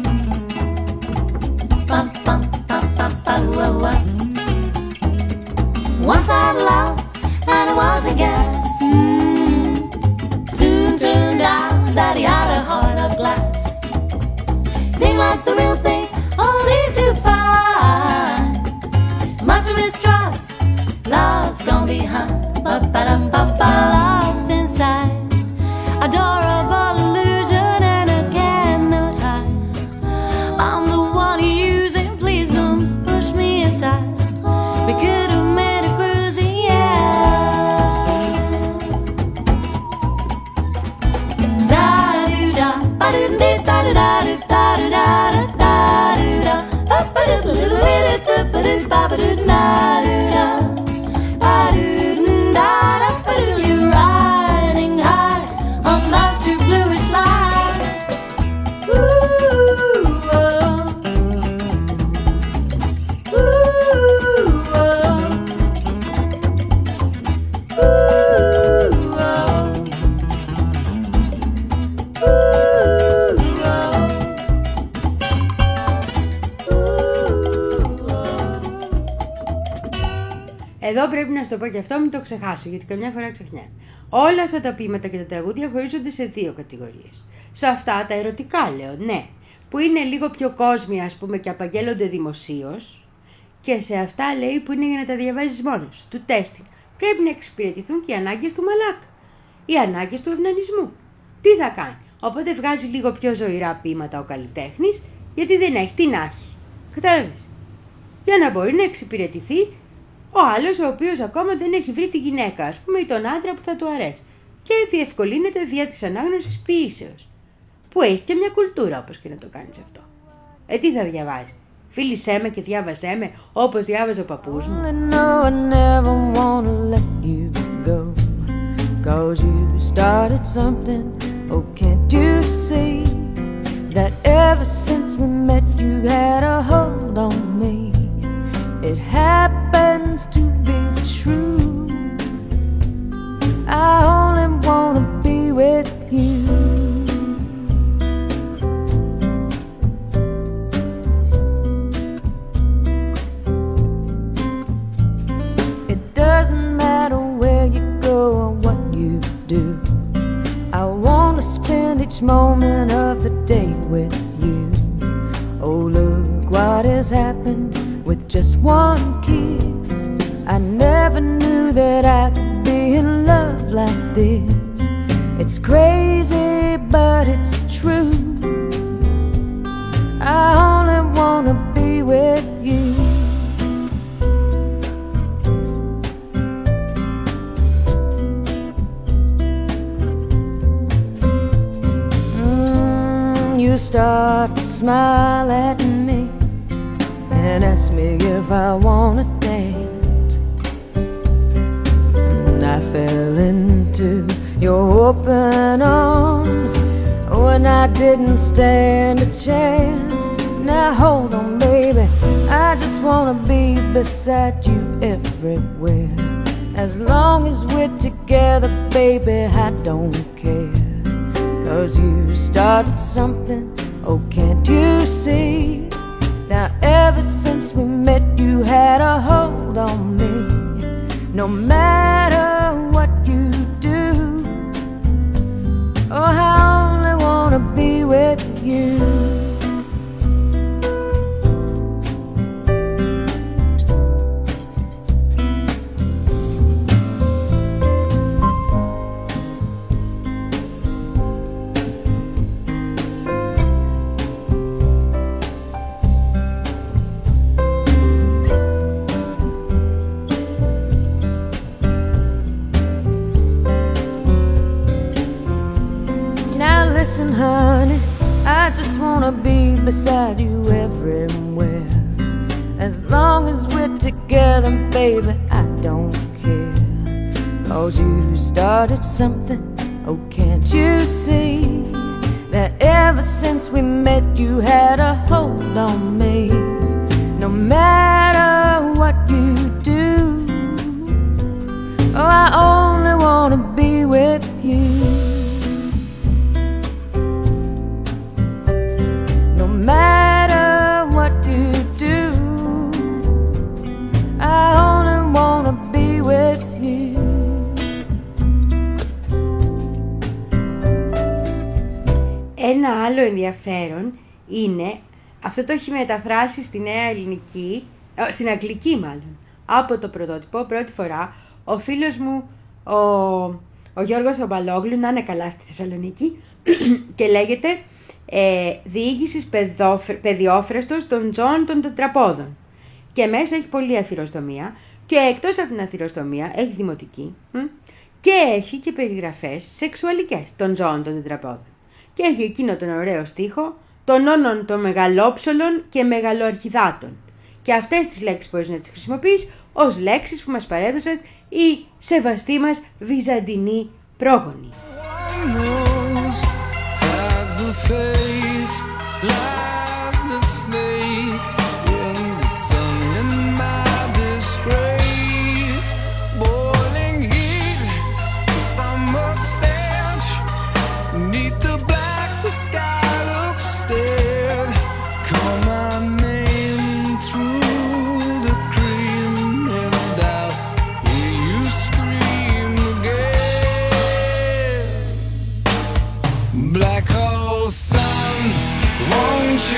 Bum, bum, bum, bum, bum, wah, wah. Once I loved and I was a guess. Mm. Soon turned out that he had a heart of glass. Seemed like the real thing, only to find much mistrust, love's gone behind. Ba-ba-dum-ba-ba. Lost inside, adorable illusion and I cannot hide. I'm the one you're using, please don't push me aside. We could have made a cruising, yeah. Da-do-da, ba-do-da-da-da-da-da. You're riding high on lost your bluish lights. Ooh, oh. Ooh, oh. Ooh, oh. Εδώ πρέπει να σου το πω και αυτό, μην το ξεχάσω, γιατί καμιά φορά ξεχνιάνε. Όλα αυτά τα ποίηματα και τα τραγούδια χωρίζονται σε δύο κατηγορίες. Σε αυτά τα ερωτικά, λέω, ναι, που είναι λίγο πιο κόσμια, ας πούμε, και απαγγέλλονται δημοσίως, και σε αυτά, λέει, που είναι για να τα διαβάζεις μόνος, του τέστην. Πρέπει να εξυπηρετηθούν και οι ανάγκες του μαλάκα, οι ανάγκες του ευνανισμού. Τι θα κάνει? Οπότε βγάζει λίγο πιο ζωηρά ποίηματα ο καλλιτέχνης, γιατί δεν έχει τι να έχει. Κατάλαβες? για να μπορεί να εξυπηρετηθεί ο άλλος ο οποίος ακόμα δεν έχει βρει τη γυναίκα, ας πούμε, ή τον άντρα που θα του αρέσει. Και διευκολύνεται δια της ανάγνωσης ποιήσεως, που έχει και μια κουλτούρα όπως και να το κάνεις αυτό. Ε, τι θα διαβάζεις? Φίλησέ με και διάβασέ με όπως διάβαζε ο παππούς μου. Cause you started something, oh can't you see that ever since we met you had a hold on me. It happens to be true. I only wanna be with you. It doesn't matter where you go or what you do. I wanna spend each moment of the day with you. Oh look what has happened with just one kiss. I never knew that I could be in love like this. It's crazy but it's true. I only wanna be with you. mm, You start to smile at me and ask me if I wanna dance, and I fell into your open arms when I didn't stand a chance. Now hold on baby, I just wanna be beside you everywhere. As long as we're together baby, I don't care. Cause you started something, oh can't you see? Now ever since we met you had a hold on me. No matter what you do, oh I only wanna be with you. Listen honey, I just wanna be beside you everywhere. As long as we're together baby, I don't care. Cause you started something, oh can't you see that ever since we met you had a hold on me. No matter what you do, oh I only wanna be with you. No matter what you do, I only wanna be with you. Ένα άλλο ενδιαφέρον είναι, αυτό το έχει μεταφράσει στη νέα ελληνική, στην αγγλική μάλλον, από το πρωτότυπο πρώτη φορά ο φίλος μου ο, ο Γιώργος Ομπαλόγλου, να είναι καλά στη Θεσσαλονίκη, και λέγεται ε, «Διήγησης παιδιόφραστος των ζώων των τετραπόδων». Και μέσα έχει πολλή αθυροστομία και εκτός από την αθυροστομία έχει δημοτική και έχει και περιγραφές σεξουαλικές των ζώων των τετραπόδων. Και έχει εκείνο τον ωραίο στίχο των όνων των μεγαλόψολων και μεγαλοαρχιδάτων. Και αυτές τις λέξεις μπορείς να τις χρησιμοποιείς ως λέξεις που μας παρέδωσαν οι σεβαστοί μας βυζαντινοί πρόγονοι. Won't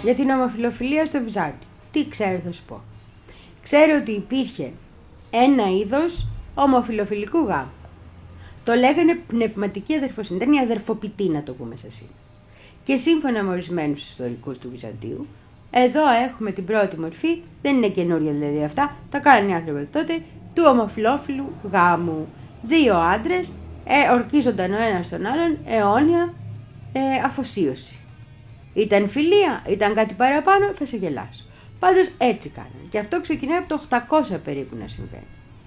Για την ομοφιλοφιλία στο Βυζάντιο. Τι ξέρω θα σου πω. Ξέρω ότι υπήρχε ένα είδος ομοφιλοφιλικού γάμου. Το λέγανε πνευματική αδερφοσύνη. Ήταν η αδερφοποιητή, να το πούμε σε σήμερα. Και σύμφωνα με ορισμένους ιστορικούς του Βυζαντίου, εδώ έχουμε την πρώτη μορφή, δεν είναι καινούρια δηλαδή αυτά, τα κάνανε οι άνθρωποι τότε, του ομοφιλόφιλου γάμου. Δύο άντρες ε, ορκίζονταν ο ένας τον άλλον αιώνια ε, αφοσίωση. Ήταν φιλία, ήταν κάτι παραπάνω, θα σε γελάσω. Πάντως έτσι κάνανε. Και αυτό ξεκινάει από το οκτακόσια περίπου να συμβαίνει.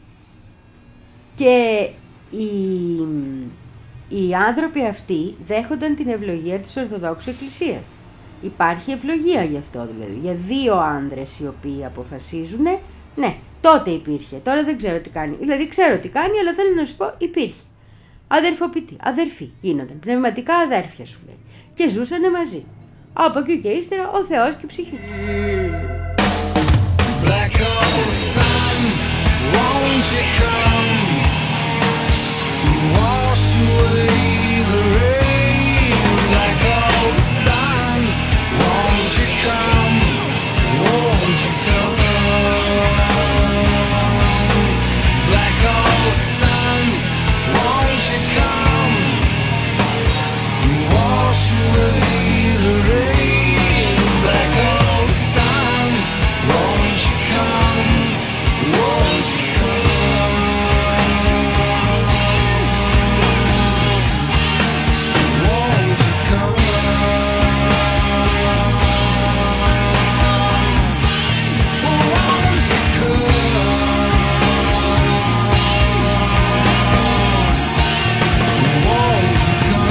Και οι, οι άνθρωποι αυτοί δέχονταν την ευλογία της Ορθοδόξου Εκκλησίας. Υπάρχει ευλογία γι' αυτό δηλαδή. Για δύο άνδρες οι οποίοι αποφασίζουν, ναι, τότε υπήρχε. Τώρα δεν ξέρω τι κάνει. Δηλαδή ξέρω τι κάνει, αλλά θέλω να σου πω υπήρχε. Αδερφοποιητή, αδερφοί γίνονταν. Πνευματικά αδέρφια σου λέει. Και ζούσανε μαζί. Από εκεί και ύστερα ο Θεός και η ψυχή. Black hole sun, won't you come wash away the rain? Black hole sun, won't you come, won't you come? Black hole sun, won't you come wash away the rain? Black hole sun, won't you come, won't you come? Won't you come? Won't you come? Won't you come?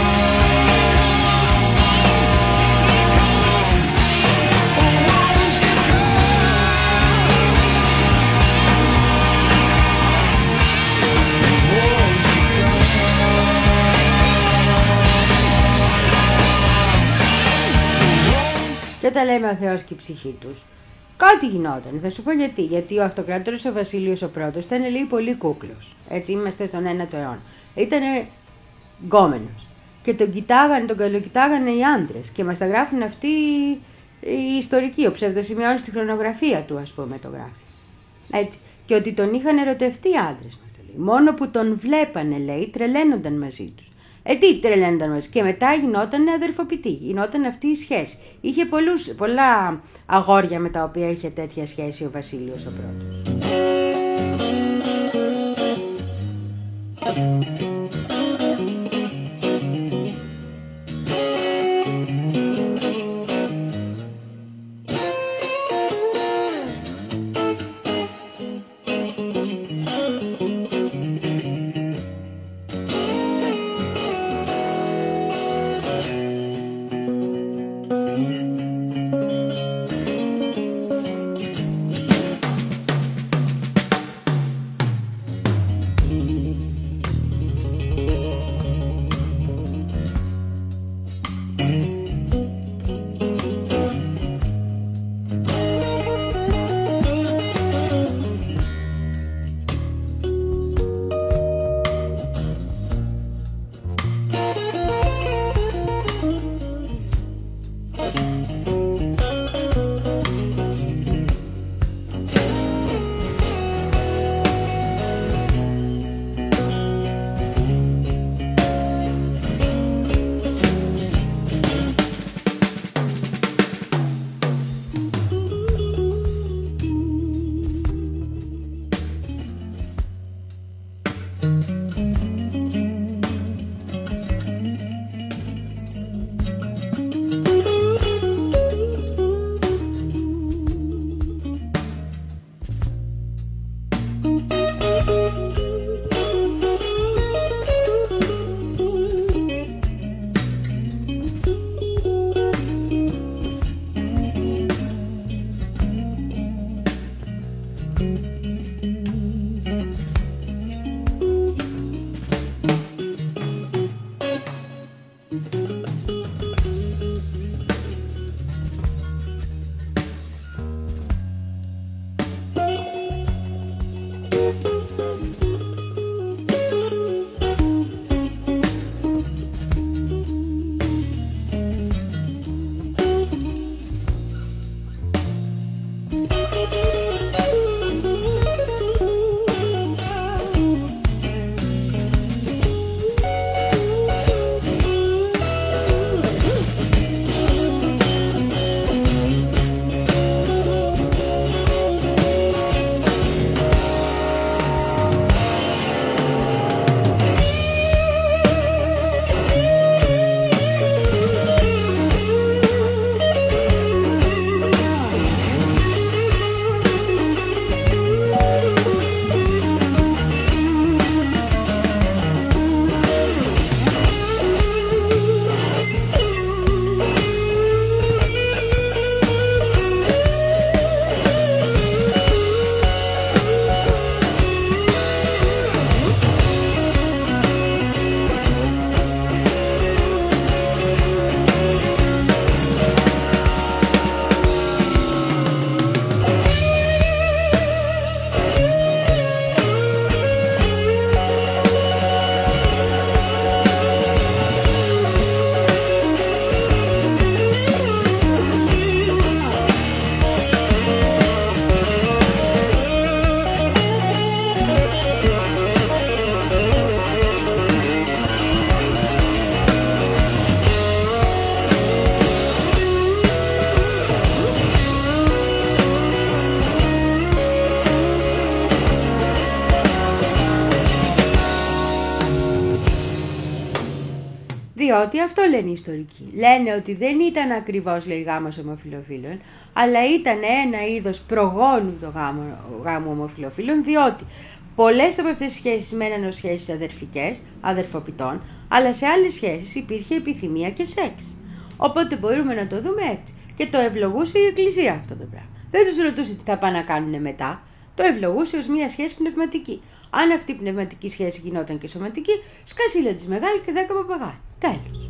Και όταν λέμε ο Θεός και η ψυχή τους, κάτι γινόταν. Θα σου πω γιατί. Γιατί ο αυτοκράτορας ο Βασίλειος ο πρώτος ήταν λέει πολύ κούκλος. Έτσι είμαστε στον ένατο αιώνα. Ήτανε γκόμενος. Και τον κοιτάγανε, τον καλοκοιτάγανε οι άντρες. Και μας τα γράφουν αυτοί οι ιστορικοί. Ο ψευδοσημειώνης στη χρονογραφία του, ας πούμε, το γράφει. Έτσι. Και ότι τον είχαν ερωτευτεί οι άντρες μας, το λέει. Μόνο που τον βλέπανε, λέει, τρελαίνονταν μαζί τους. Ε, τι τρελαίνονταν μαζί. Και μετά γινόταν αδερφοποιητή. Γινόταν αυτή η σχέση. Είχε πολλούς, πολλά αγόρια με τα οποία είχε τέτοια σχέση ο Βασίλειος ο πρώτος. Διότι αυτό λένε οι ιστορικοί. Λένε ότι δεν ήταν ακριβώς, λέει, γάμος ομοφυλοφίλων, αλλά ήταν ένα είδος προγόνου το γάμο, γάμου ομοφυλοφίλων, διότι πολλές από αυτές τις σχέσεις μέναν ως σχέσεις αδερφικές, αδερφοποιητών, αλλά σε άλλες σχέσεις υπήρχε επιθυμία και σεξ. Οπότε μπορούμε να το δούμε έτσι. Και το ευλογούσε η Εκκλησία αυτό το πράγμα. Δεν τους ρωτούσε τι θα πάνε να κάνουν μετά. Το ευλογούσε ως μια σχέση πνευματική. Αν αυτή η πνευματική σχέση γινόταν και σωματική, σκασίλα της μεγάλη και δέκα παπαγάλοι. Τέλος.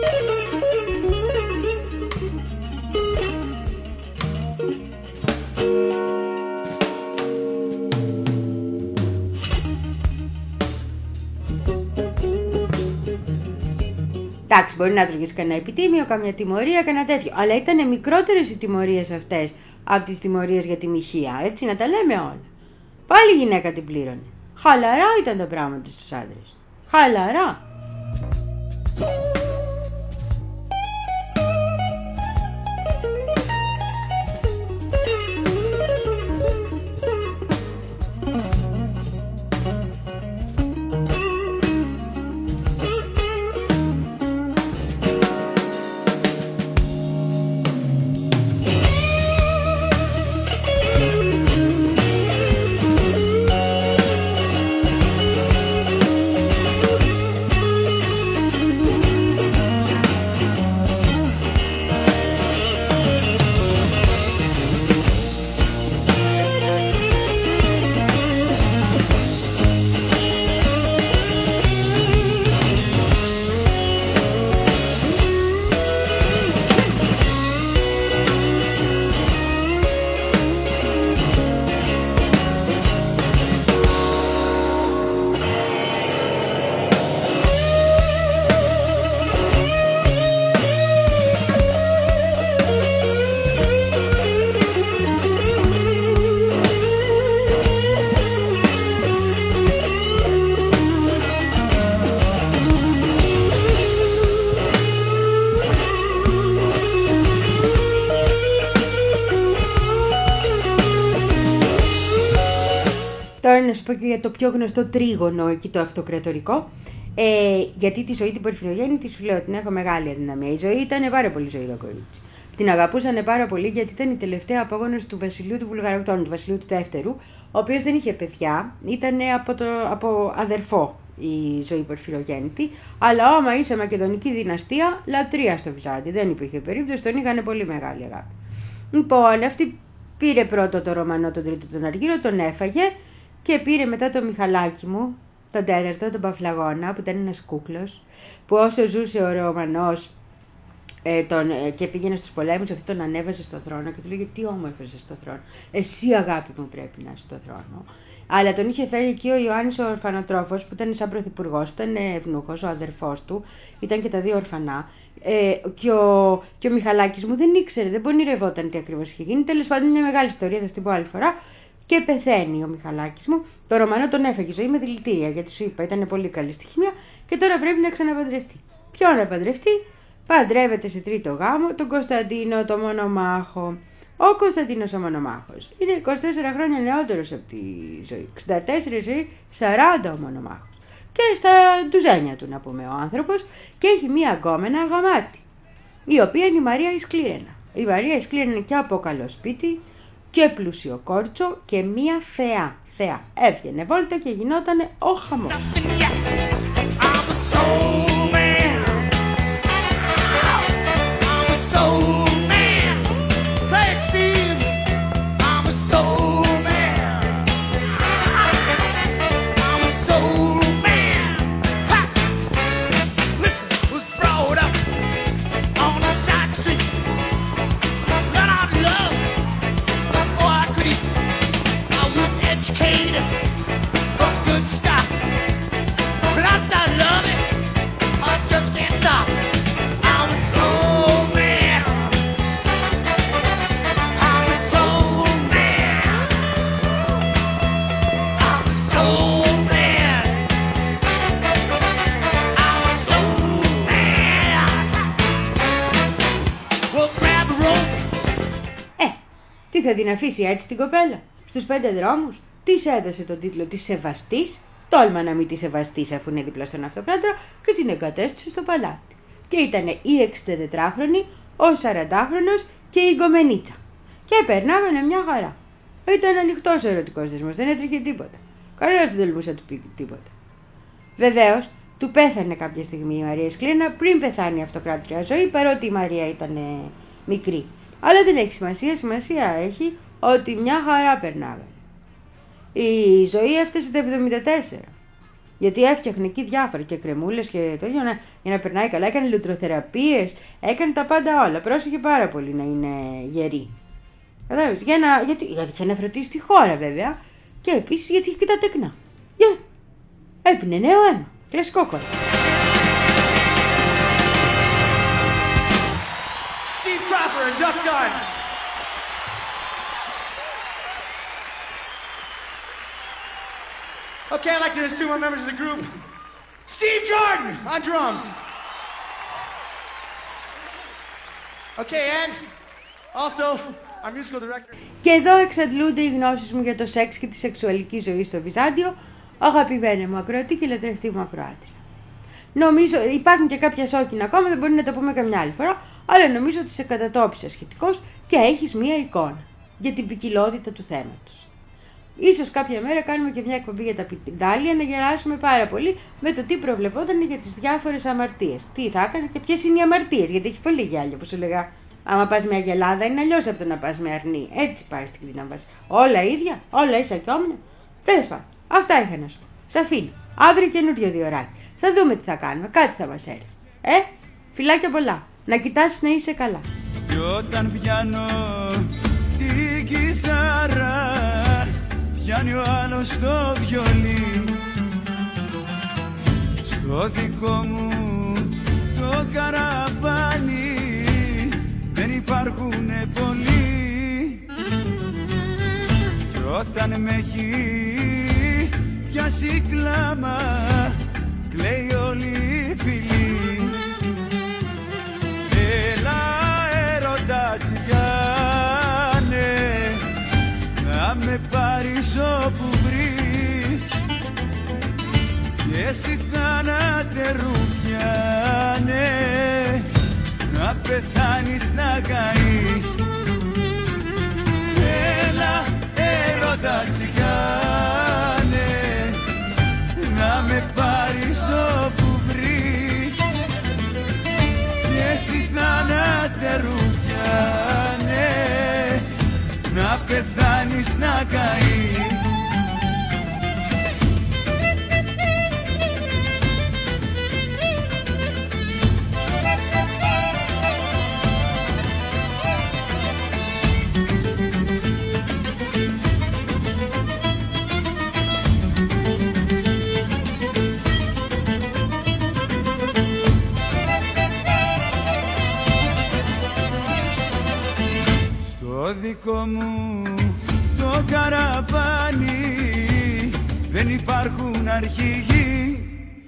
Εντάξει, μπορεί να τρώγες κανένα επιτήμιο, καμιά τιμωρία, κανένα τέτοιο. Αλλά ήταν μικρότερες οι τιμωρίες αυτές από τις τιμωρίες για τη μοιχεία. Έτσι, να τα λέμε όλα. Πάλι η γυναίκα την πλήρωνε. Χαλαρά ήταν τα πράγματα στους άντρες. Χαλαρά. Τώρα να σου πω και για το πιο γνωστό τρίγωνο εκεί, το αυτοκρατορικό. Ε, γιατί τη ζωή την Πορφυρογέννητη σου λέω την έχω μεγάλη αδυναμία. Η ζωή ήταν πάρα πολύ ζωηρό κορίτσι. Την αγαπούσαν πάρα πολύ γιατί ήταν η τελευταία απόγονος του βασιλείου του Βουλγαροκτώνου, του βασιλείου του Δεύτερου, ο οποίος δεν είχε παιδιά, ήταν από, το, από αδερφό η ζωή Πορφυρογέννητη. Αλλά άμα είσαι μακεδονική δυναστεία, λατρεία στο Βυζάντιο. Δεν υπήρχε περίπτωση, τον είχαν πολύ μεγάλη αγάπη. Λοιπόν, αυτή πήρε πρώτο το Ρωμανό, τον τρίτο τον Αργύρο, τον έφαγε. Και πήρε μετά το Μιχαλάκι μου, τον τέταρτο, τον Παφλαγώνα, που ήταν ένας κούκλος, που όσο ζούσε ο Ρωμανός ε, τον, ε, και πήγαινε στους πολέμους, αυτό τον ανέβαζε στο θρόνο και του λέγε τι όμορφος είσαι στο θρόνο. Εσύ αγάπη μου πρέπει να είσαι στο θρόνο. Αλλά τον είχε φέρει εκεί ο Ιωάννης ο ορφανοτρόφος, που ήταν σαν πρωθυπουργός, που ήταν ευνούχος, ο αδερφός του, ήταν και τα δύο ορφανά. Ε, και, ο, και ο Μιχαλάκης μου δεν ήξερε, δεν πονηρευόταν τι ακριβώς είχε γίνει. Τέλος πάντων, μια μεγάλη ιστορία, θα την πω άλλη φορά. Και πεθαίνει ο Μιχαλάκης μου. Το Ρωμανό τον έφαγε ζωή με δηλητήρια, γιατί σου είπα ήταν πολύ καλή στη χημεία και τώρα πρέπει να ξαναπαντρευτεί. Ποιον να παντρευτεί? Παντρεύεται σε τρίτο γάμο τον Κωνσταντίνο το Μονομάχο. Ο Κωνσταντίνος ο Μονομάχος είναι είκοσι τέσσερα χρόνια νεότερος από τη ζωή. εξήντα τέσσερα ζωή, σαράντα ο Μονομάχος. Και στα ντουζένια του να πούμε ο άνθρωπος, και έχει μία γκόμενα γαμάτη, η οποία είναι η Μαρία η Σκλήρενα. Η Μαρία η Σκλήρενα είναι και από καλό σπίτι και πλούσιο κόρτσο και μία θεά. Θεά. Έβγαινε βόλτα και γινότανε ο χαμός. Θα την αφήσει έτσι την κοπέλα στους πέντε δρόμους? Της έδωσε τον τίτλο της Σεβαστής, τόλμα να μην τη σεβαστείς αφού είναι δίπλα στον αυτοκράτορα, και την εγκατέστησε στο παλάτι. και ήταν η εξηντατετράχρονη, ο σαραντάχρονος και η γκομενίτσα. Και περνάγανε μια χαρά. Ήταν ανοιχτός ο ερωτικός δεσμός, δεν έτρεχε τίποτα. Κανένας δεν τολμούσε να του πει τίποτα. Βεβαίως, του πέθανε κάποια στιγμή η Μαρία Σκλήνα πριν πεθάνει η αυτοκράτρια ζωή, παρότι η Μαρία ήταν μικρή. Αλλά δεν έχει σημασία, σημασία έχει ότι μια χαρά περνάγανε. Η ζωή έφτασε τα εβδομήντα τέσσερα. Γιατί έφτιαχνε εκεί διάφορα και κρεμούλες και το ίδιο για να περνάει καλά. Έκανε λουτροθεραπείες, έκανε τα πάντα όλα. Πρόσεχε πάρα πολύ να είναι γερή. Κατάλαβες, για να, γιατί, γιατί είχε να φροντίσει τη χώρα βέβαια και επίσης γιατί είχε και τα τεκνά. Για, έπινε νέο αίμα, κλασικό κόλλο. Steve Cropper and Duck Dunn. Okay, I'd like to introduce two more members of the group. Steve Jordan on drums. Okay, and also our musical director. Και εδώ εξαντλούνται οι γνώσεις μου για το σεξ και τη σεξουαλική ζωή στο Βυζάντιο, αγαπημένη μου ακροατή και λατρευτή μου ακροάτρια. Νομίζω υπάρχουν και κάποια σόκινα ακόμα, δεν μπορεί να τα πούμε καμιά άλλη φορά, αλλά νομίζω ότι σε κατατόπισα σχετικώς και έχεις μία εικόνα για την ποικιλότητα του θέματος. Ίσως κάποια μέρα κάνουμε και μια εκπομπή για τα πιτάλια να γελάσουμε πάρα πολύ με το τι προβλεπόταν για τις διάφορες αμαρτίες. Τι θα έκανε και ποιες είναι οι αμαρτίες, γιατί έχει πολύ γυάλια που σου λέγα. Άμα πας με αγελάδα είναι αλλιώς από το να πας με αρνή. Έτσι πάει στην κτηνοβάση. Όλα ίδια, όλα ίσα και όμοια. Τέλος πάντων, αυτά είχα να σου πω. Σ' αφήνω. Αύριο καινούριο διωράκι. Θα δούμε τι θα κάνουμε, κάτι θα μας έρθει. Ε, φιλάκια πολλά. Να κοιτάς να είσαι καλά. Και όταν πιάνω την κιθάρα, πιάνει ο άλλος το βιολί. Στο δικό μου το καραβάνι δεν υπάρχουνε πολλοί. Κι όταν με έχει πιάσει κλάμα, κλαίει όλη η φυλή. Έλα έρωτα τσιγάνε, να με πάρεις όπου βρεις, και εσύ θάνατε ρουφιάνε, να πεθάνεις να καείς. Έλα έρωτα τσιγάνε, να με πάρεις όπου βρεις, και εσύ θάνατε ρουφιάνε, να πεθάνεις να καείς. Στο δικό μου το καραβάνι δεν υπάρχουν αρχηγοί,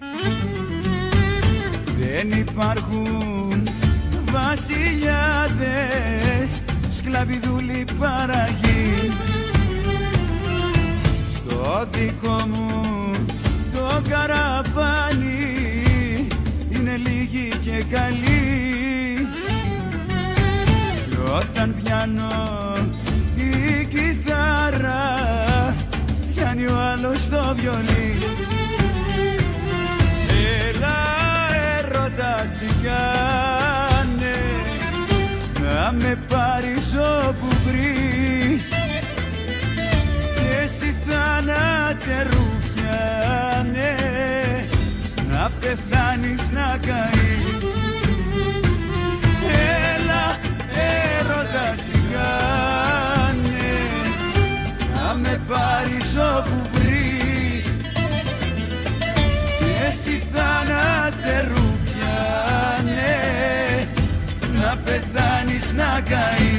δεν υπάρχουν βασιλιάδες, σκλαβιδούλοι παραγοί. Στο δικό μου το καραβάνι είναι λίγοι και καλοί. Κι όταν πιάνω την κιθάρα, πιάνει ο άλλος το βιολί. Έλα έρωτα τσιγάνε, να με πάρεις όπου βρεις, και εσύ θάνατε ρουφιάνε, να πεθάνεις να καείς. Έλα έρωτα τσιγάνε, να με πάρεις όπου βρεις, και εσύ θάνατε ρουφιάνε, να πεθάνεις να καείς.